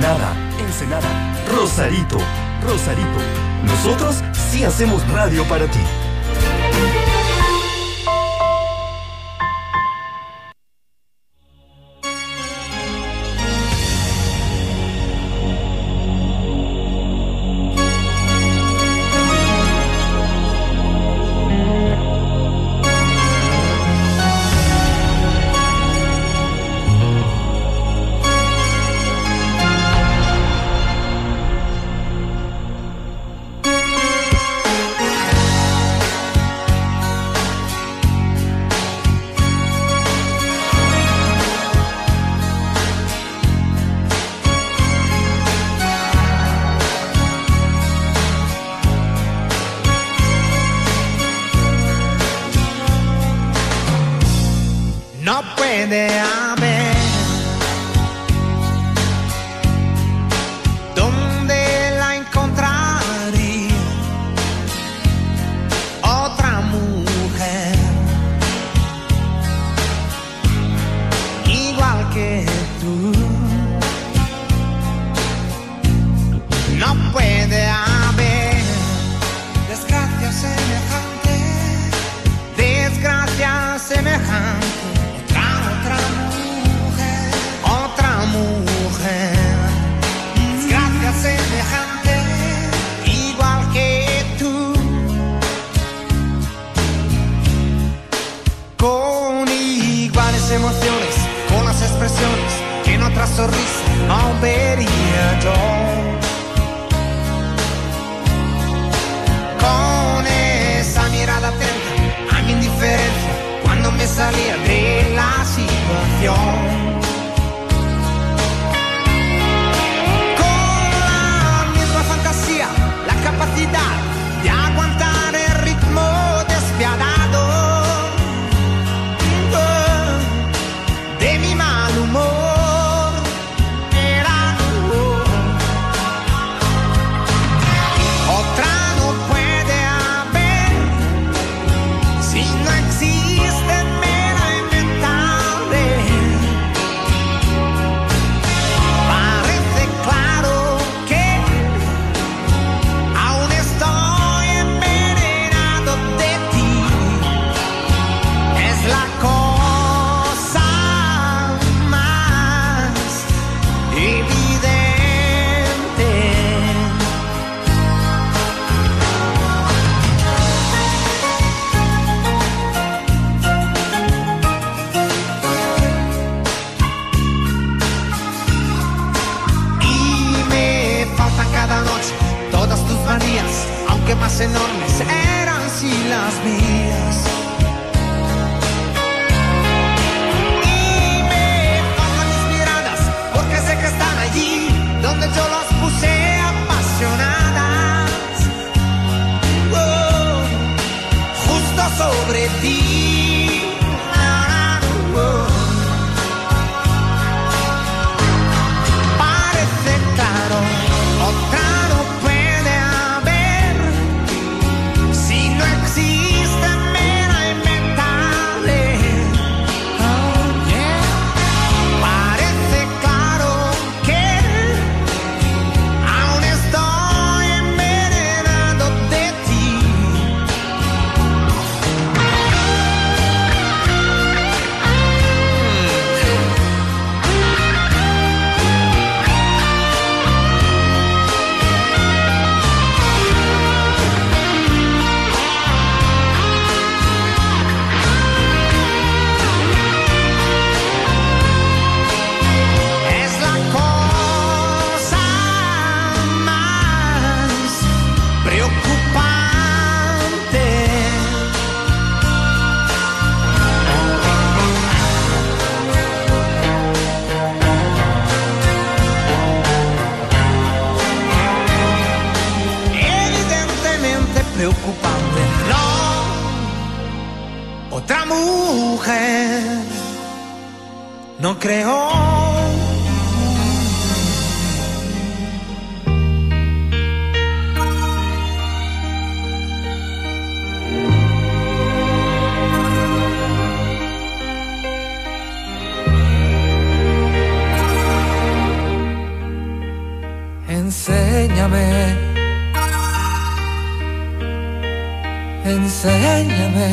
Ensenada, Rosarito, nosotros sí hacemos radio para ti. No puede haber donde la encontraría otra mujer igual que tú. No puede haber desgracia semejante. Otra mujer, desgracia semejante, igual que tú, con iguales emociones, con las expresiones que en otra sonrisa no vería yo, con esa mirada atenta a mi indiferencia cuando me salía de la situación. La capacidad de aguantar el ritmo despiadado de mi mal humor. Era otra no puede haber si no existe mera inventable. Parece claro que aún estoy envenenado de ti. Es la cosa más evidente. Y me faltan cada noche todas tus manías, aunque más enormes eran si las mías. Y me faltan mis miradas, porque sé que están allí donde yo las puse apasionadas. Justo sobre ti. Parece claro, otra no puede haber si no existe mera inventable. Oh, yeah. Parece claro que aún estoy envenenado de ti. Es la cosa más preocupante. Evidentemente preocupante. No, otra mujer. No creo. Enséñame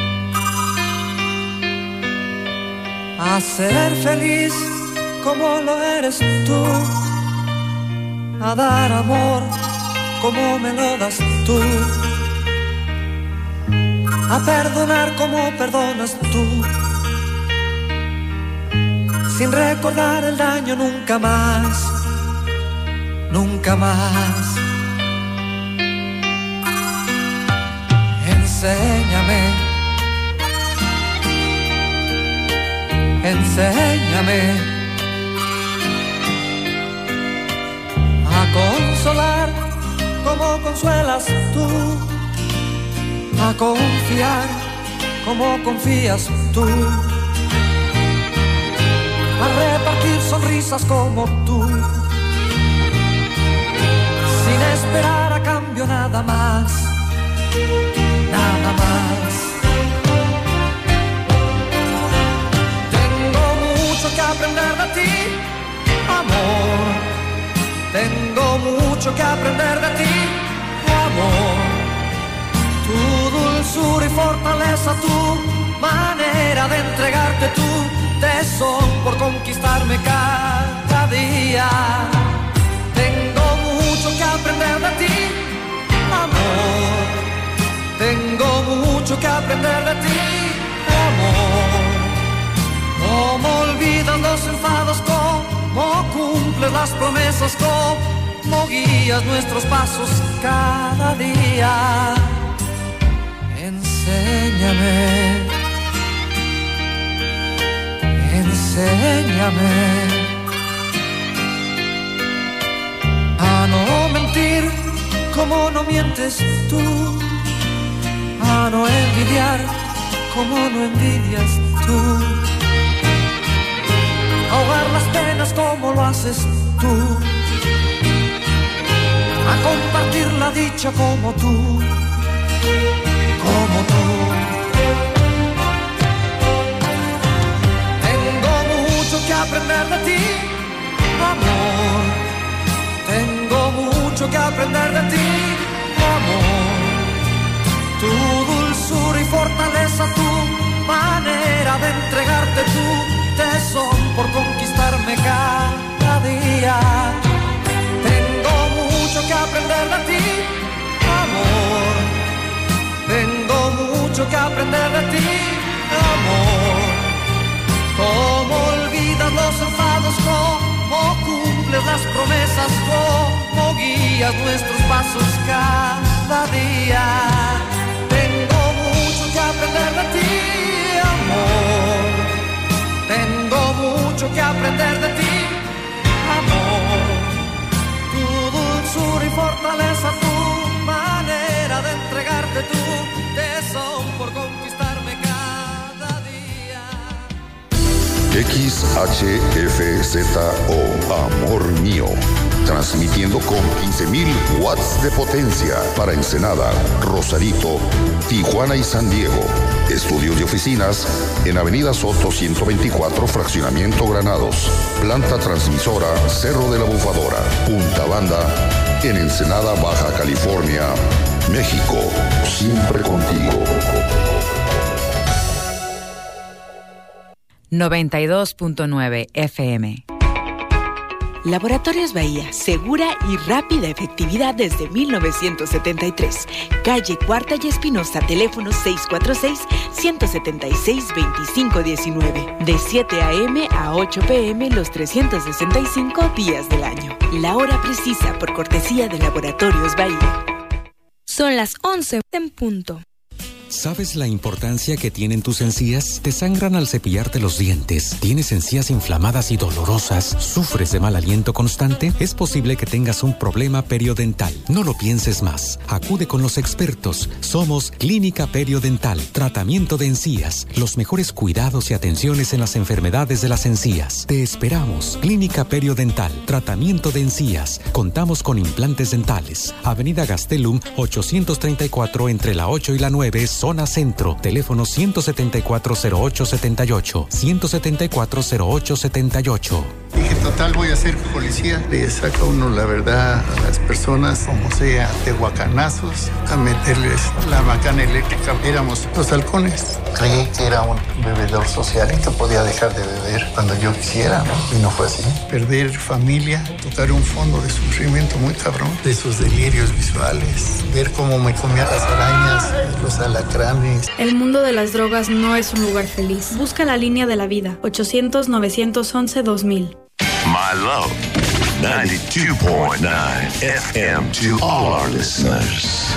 a ser feliz como lo eres tú, a dar amor como me lo das tú, a perdonar como perdonas tú, sin recordar el daño nunca más, nunca más. Enséñame, enséñame a consolar como consuelas tú, a confiar como confías tú, a repartir sonrisas como tú, sin esperar a cambio nada más. Nada más. Tengo mucho que aprender de ti, amor. Tengo mucho que aprender de ti, amor. Tu dulzura y fortaleza, tu manera de entregarte tu tesón por conquistarme cada día. Tengo mucho que aprender de ti, amor. Tengo mucho que aprender de ti, amor. Cómo olvidas los enfados, cómo cumples las promesas, cómo guías nuestros pasos cada día. Enséñame, enséñame a no mentir como no mientes tú, a no envidiar como no envidias tú, ahogar las penas como lo haces tú, a compartir la dicha como tú, como tú. Tengo mucho que aprender de ti, amor. Tengo mucho que aprender de ti, amor. Tu dulzura y fortaleza, tu manera de entregarte tu tesón por conquistarme cada día. Tengo mucho que aprender de ti, amor. Tengo mucho que aprender de ti, amor. Cómo olvidas los enfados, cómo cumples las promesas, cómo guías nuestros pasos cada día. Que aprender de ti, amor. Tengo mucho que aprender de ti, amor. Tu dulzura y fortaleza, tu manera de entregarte tu tesón por conquistarme cada día. XHFZO, Amor Mío. Transmitiendo con 15.000 watts de potencia para Ensenada, Rosarito, Tijuana y San Diego. Estudios y oficinas en Avenida Soto 124, Fraccionamiento Granados. Planta transmisora Cerro de la Bufadora. Punta Banda en Ensenada, Baja California, México. Siempre contigo. 92.9 FM. Laboratorios Bahía, segura y rápida efectividad desde 1973. Calle Cuarta y Espinosa, teléfono 646-176-2519. De 7 a.m. a 8 p.m. los 365 días del año. La hora precisa por cortesía de Laboratorios Bahía. Son las 11 en punto. ¿Sabes la importancia que tienen tus encías? Te sangran al cepillarte los dientes, tienes encías inflamadas y dolorosas, sufres de mal aliento constante, es posible que tengas un problema periodontal. No lo pienses más. Acude con los expertos. Somos Clínica Periodental, tratamiento de encías, los mejores cuidados y atenciones en las enfermedades de las encías. Te esperamos. Clínica Periodental, tratamiento de encías. Contamos con implantes dentales. Avenida Gastelum 834 entre la 8 y la 9, zona centro. Teléfono 174-0878. 174-0878. Total, voy a ser policía. Le saca uno la verdad a las personas, como sea, de guacanazos, a meterles la macana eléctrica. Éramos los halcones. Creí que era un bebedor social y que podía dejar de beber cuando yo quisiera, ¿no? Y no fue así. Perder familia, tocar un fondo de sufrimiento muy cabrón, de esos delirios visuales, ver cómo me comía las arañas, los alacranes. El mundo de las drogas no es un lugar feliz. Busca la línea de la vida, 800-911-2000. My Love 92.9 FM to all our listeners.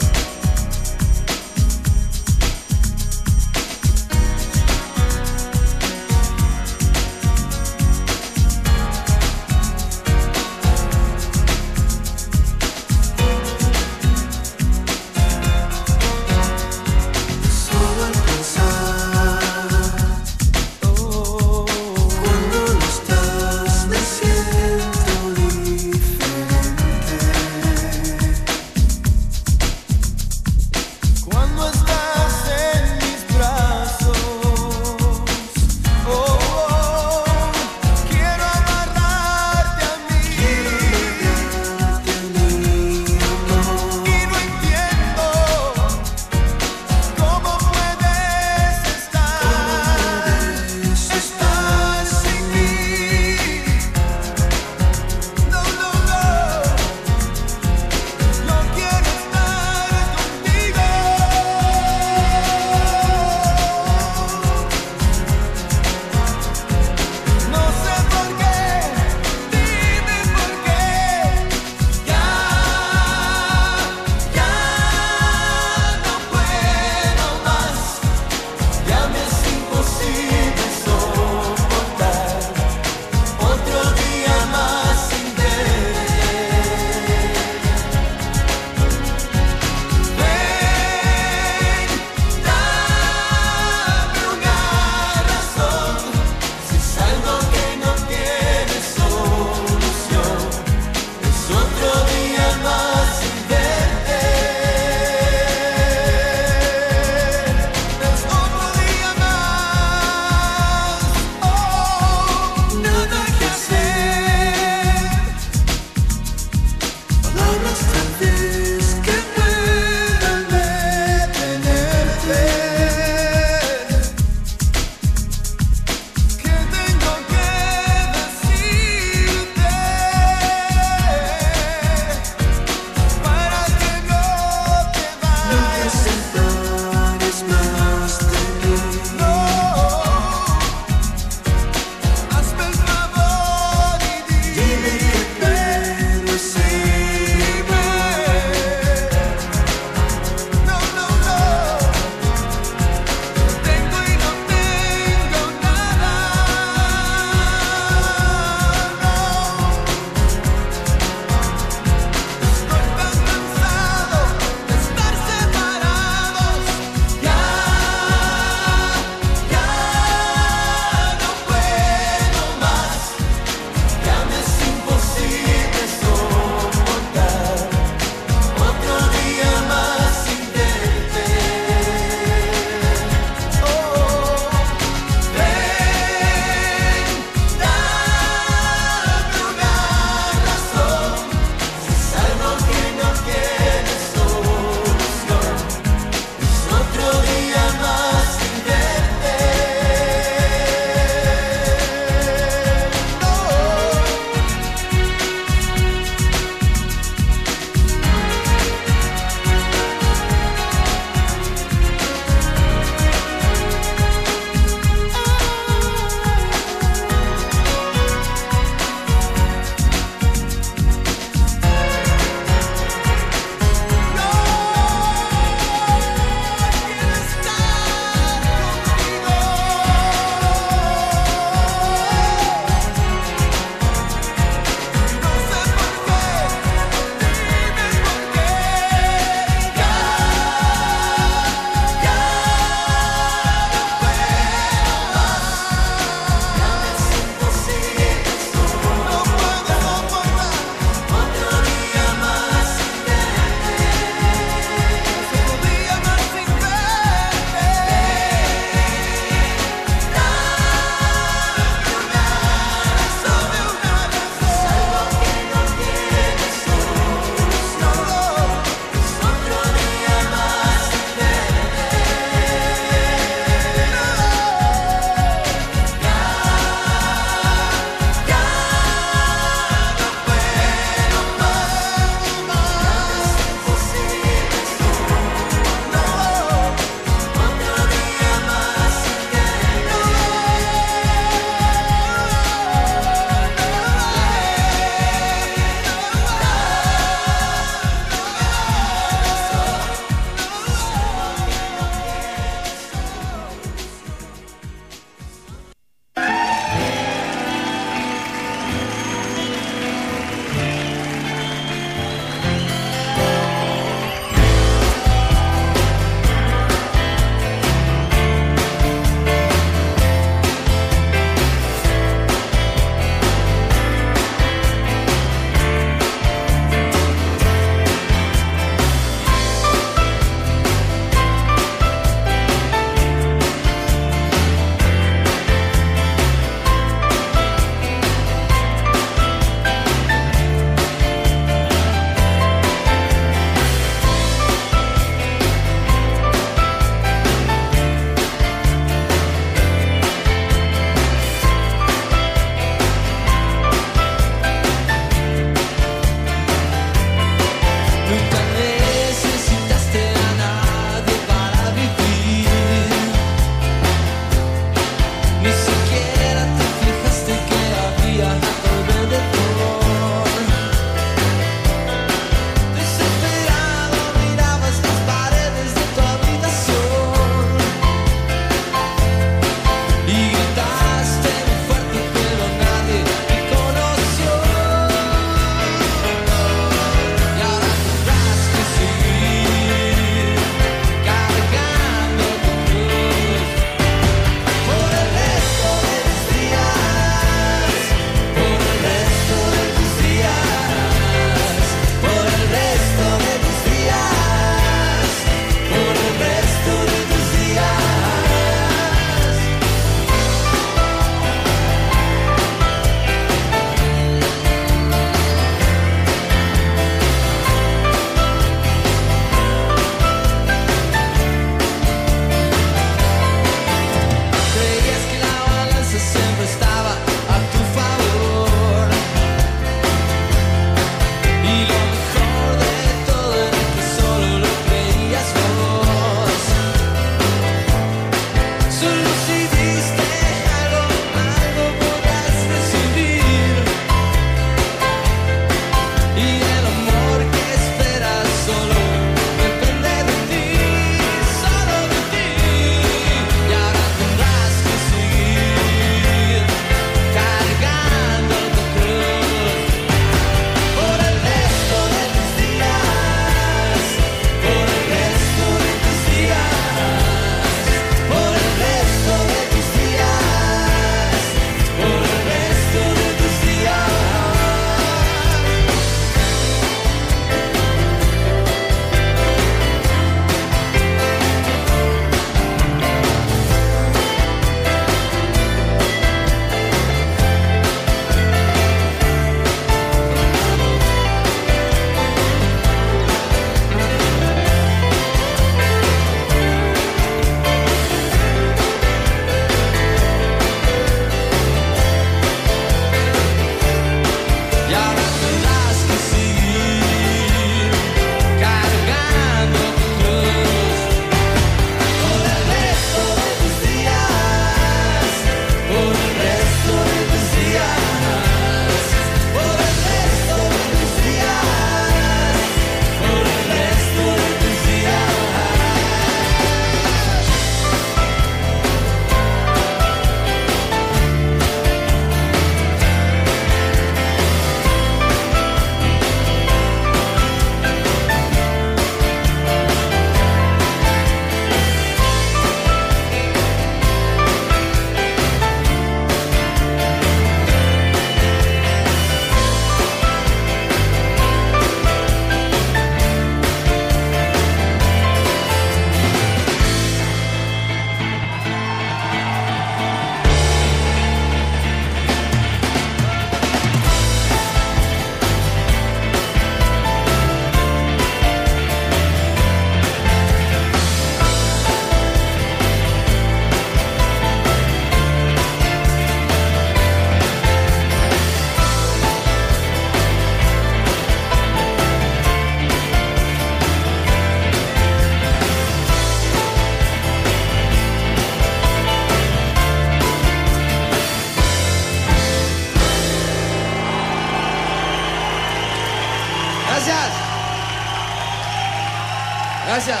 Gracias.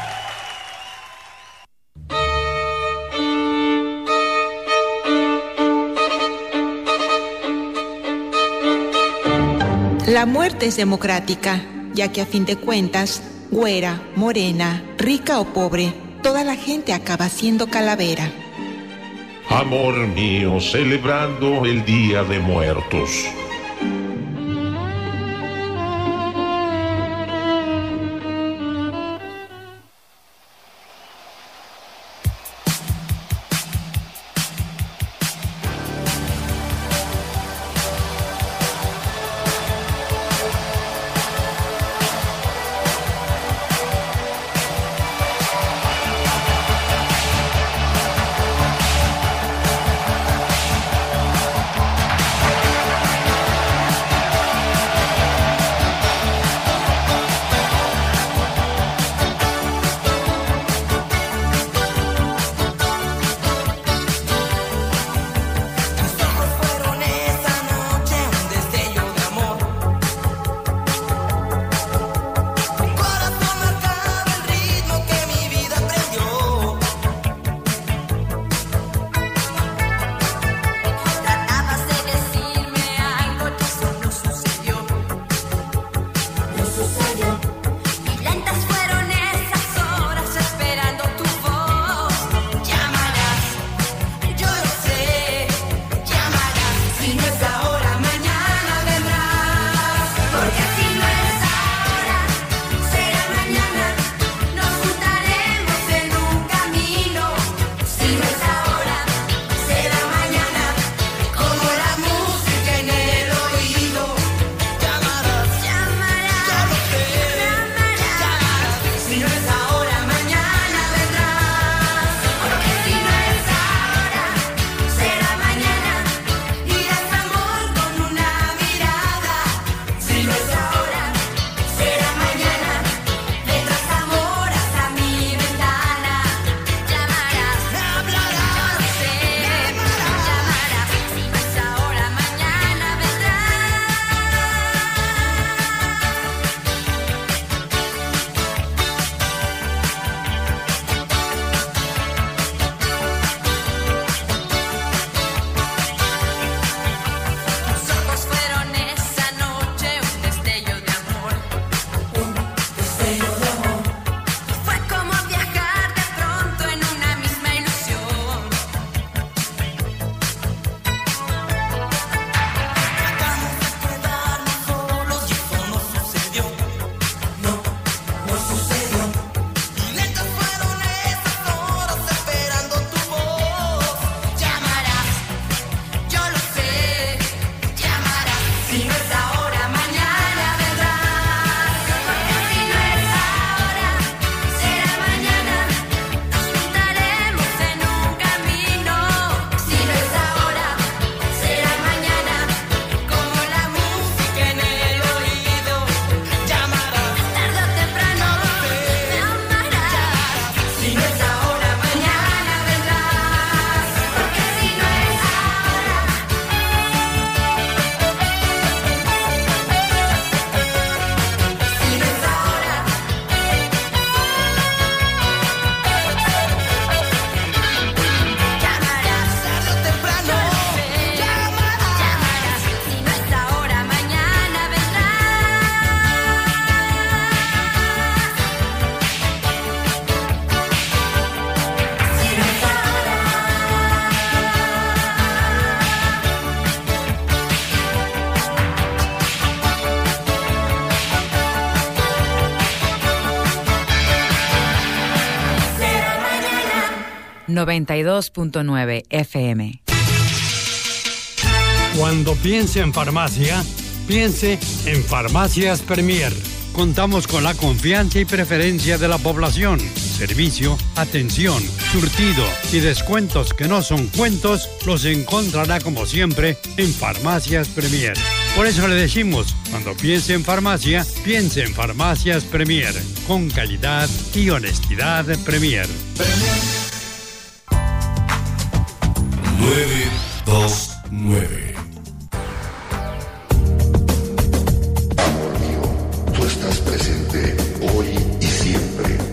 La muerte es democrática, ya que a fin de cuentas, güera, morena, rica o pobre, toda la gente acaba siendo calavera. Amor mío, celebrando el Día de Muertos. ...92.9 FM. Cuando piense en farmacia, piense en Farmacias Premier. Contamos con la confianza y preferencia de la población. Servicio, atención, surtido y descuentos que no son cuentos los encontrará como siempre en Farmacias Premier. Por eso le decimos, cuando piense en farmacia, piense en Farmacias Premier. Con calidad y honestidad Premier. 929. Amor mío, tú estás presente hoy y siempre.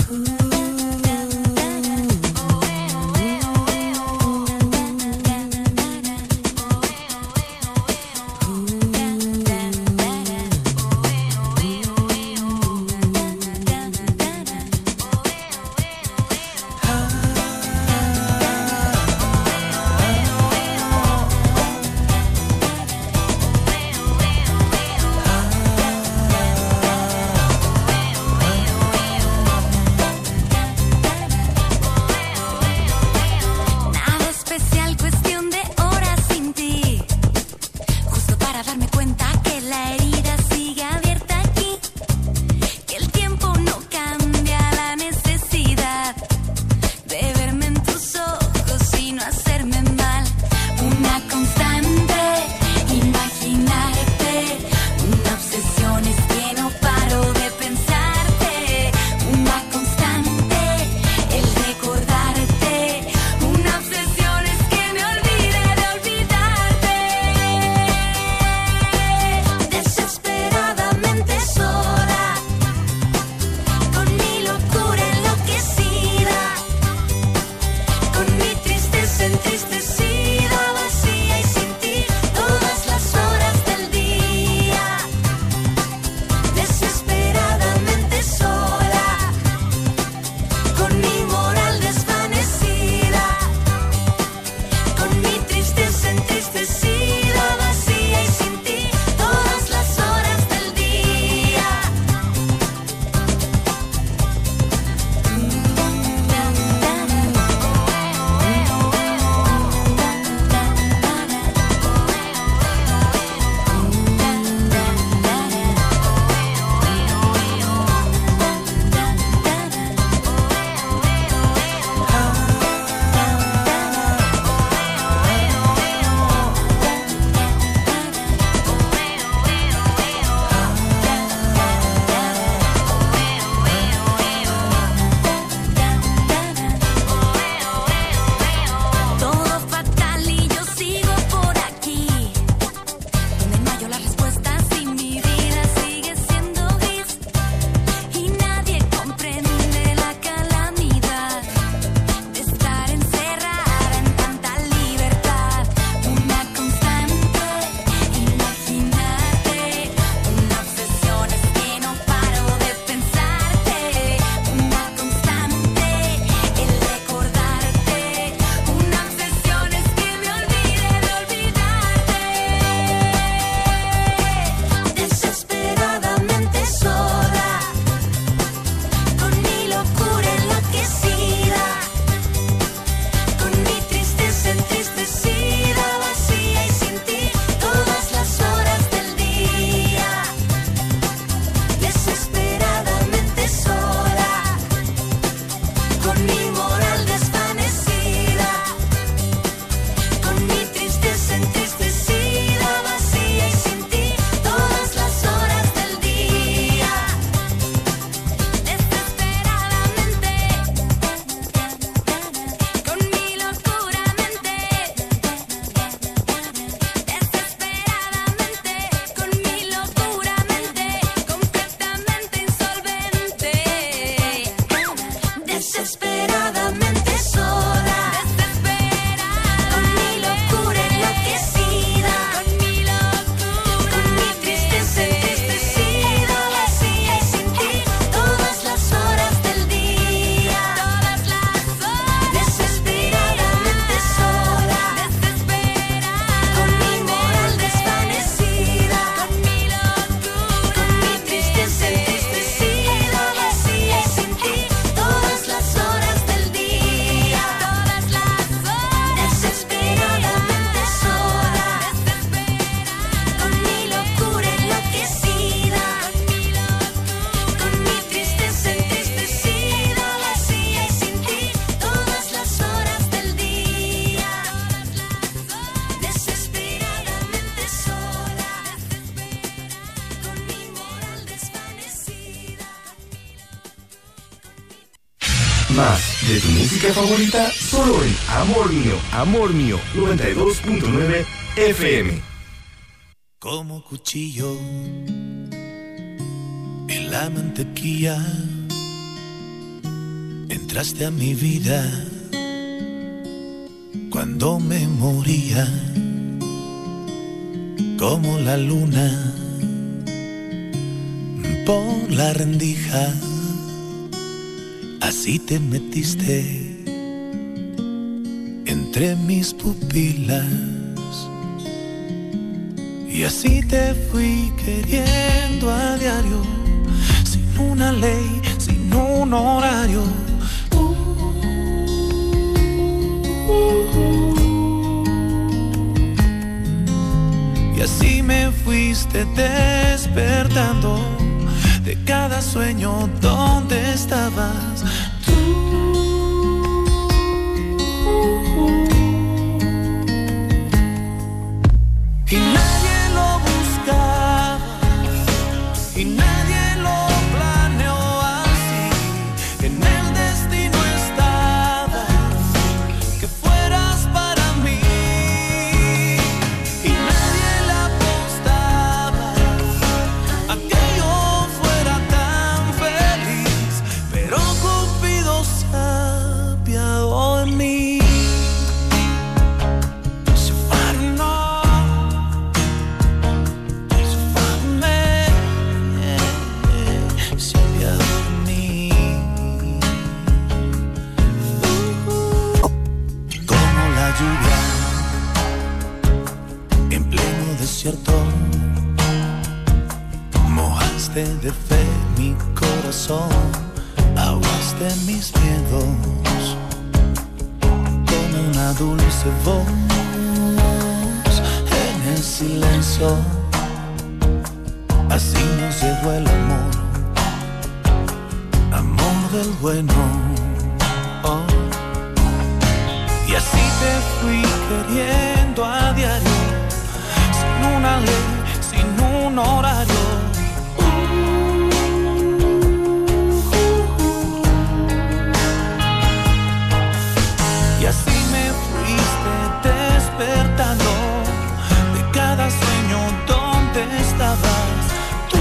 Más de tu música favorita solo en Amor Mío 92.9 FM. Como cuchillo en la mantequilla, entraste a mi vida cuando me moría, como la luna por la rendija, así te metiste entre mis pupilas y así te fui queriendo a diario, sin una ley, sin un horario. Y así me fuiste despertando de cada sueño donde estabas tú. Y nadie lo buscaba y nadie lo planeó así. En el destino estaba que fueras para mí y nadie le apostaba a que yo fuera tan feliz, pero Cupido se apiadó de mí. Mojaste de fe mi corazón, ahogaste mis miedos con una dulce voz en el silencio. Así nos llegó el amor, amor del bueno. Oh. Y así te fui queriendo a diario, sin una ley, sin un horario. Y así me fuiste despertando de cada sueño donde estabas tú.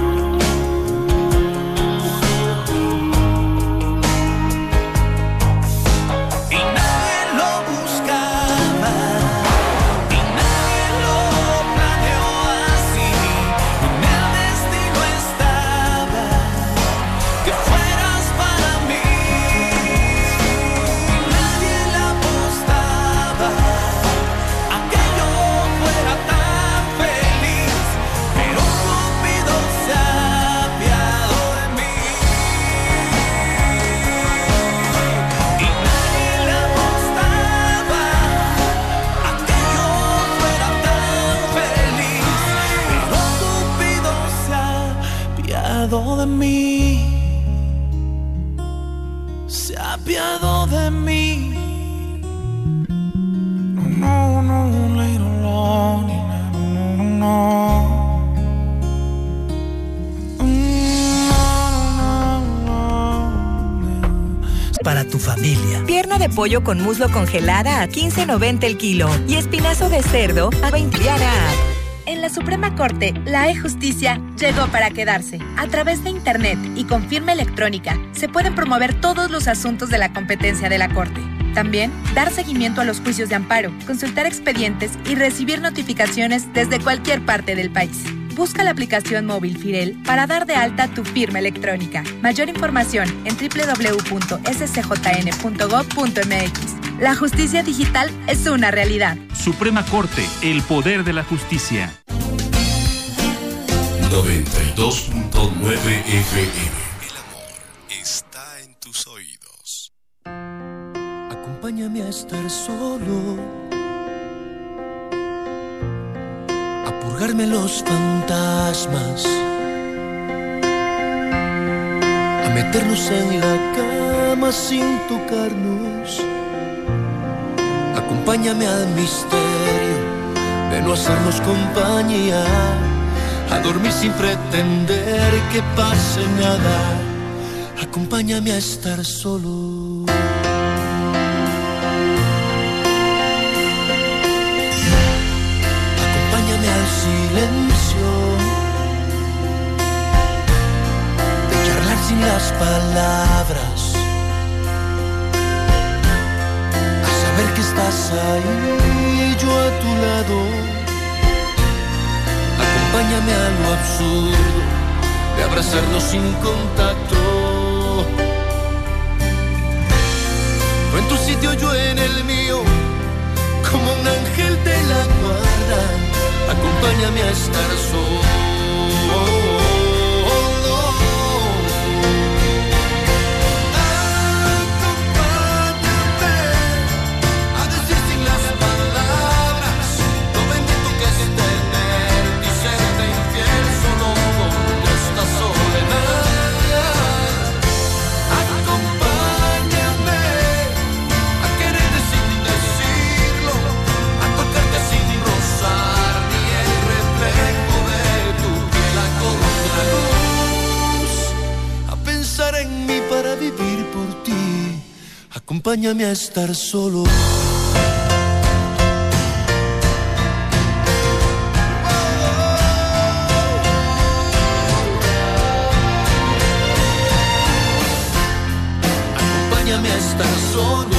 Y nadie lo buscaba y nadie lo planeó así. En el destino estaba que fueras para mí y nadie le apostaba a que yo fuera tan feliz, pero Cupido se apiadó de mí y nadie le apostaba a que yo fuera tan feliz, pero Cupido se apiadó de mí, se apiadó de mí. No, no, later on, no. Para tu familia. Pierna de pollo con muslo congelada a $15.90 el kilo y espinazo de cerdo a $20. En la Suprema Corte, la e-Justicia llegó para quedarse. A través de Internet y con firma electrónica, se pueden promover todos los asuntos de la competencia de la Corte. También, dar seguimiento a los juicios de amparo, consultar expedientes y recibir notificaciones desde cualquier parte del país. Busca la aplicación móvil Firel para dar de alta tu firma electrónica. Mayor información en www.scjn.gov.mx. La justicia digital es una realidad. Suprema Corte, el poder de la justicia. 92.9 FM. El amor está en tus oídos. Acompáñame a estar solo, a purgarme los fantasmas, a meternos en la cama sin tocarnos. Acompáñame al misterio de no hacernos compañía, a dormir sin pretender que pase nada. Acompáñame a estar solo. Acompáñame al silencio, de charlar sin las palabras, que estás ahí, yo a tu lado. Acompáñame a lo absurdo de abrazarnos sin contacto. Tú en tu sitio, yo en el mío, como un ángel de la guarda. Acompáñame a estar solo. En mí para vivir por ti, acompáñame a estar solo. Acompáñame a estar solo.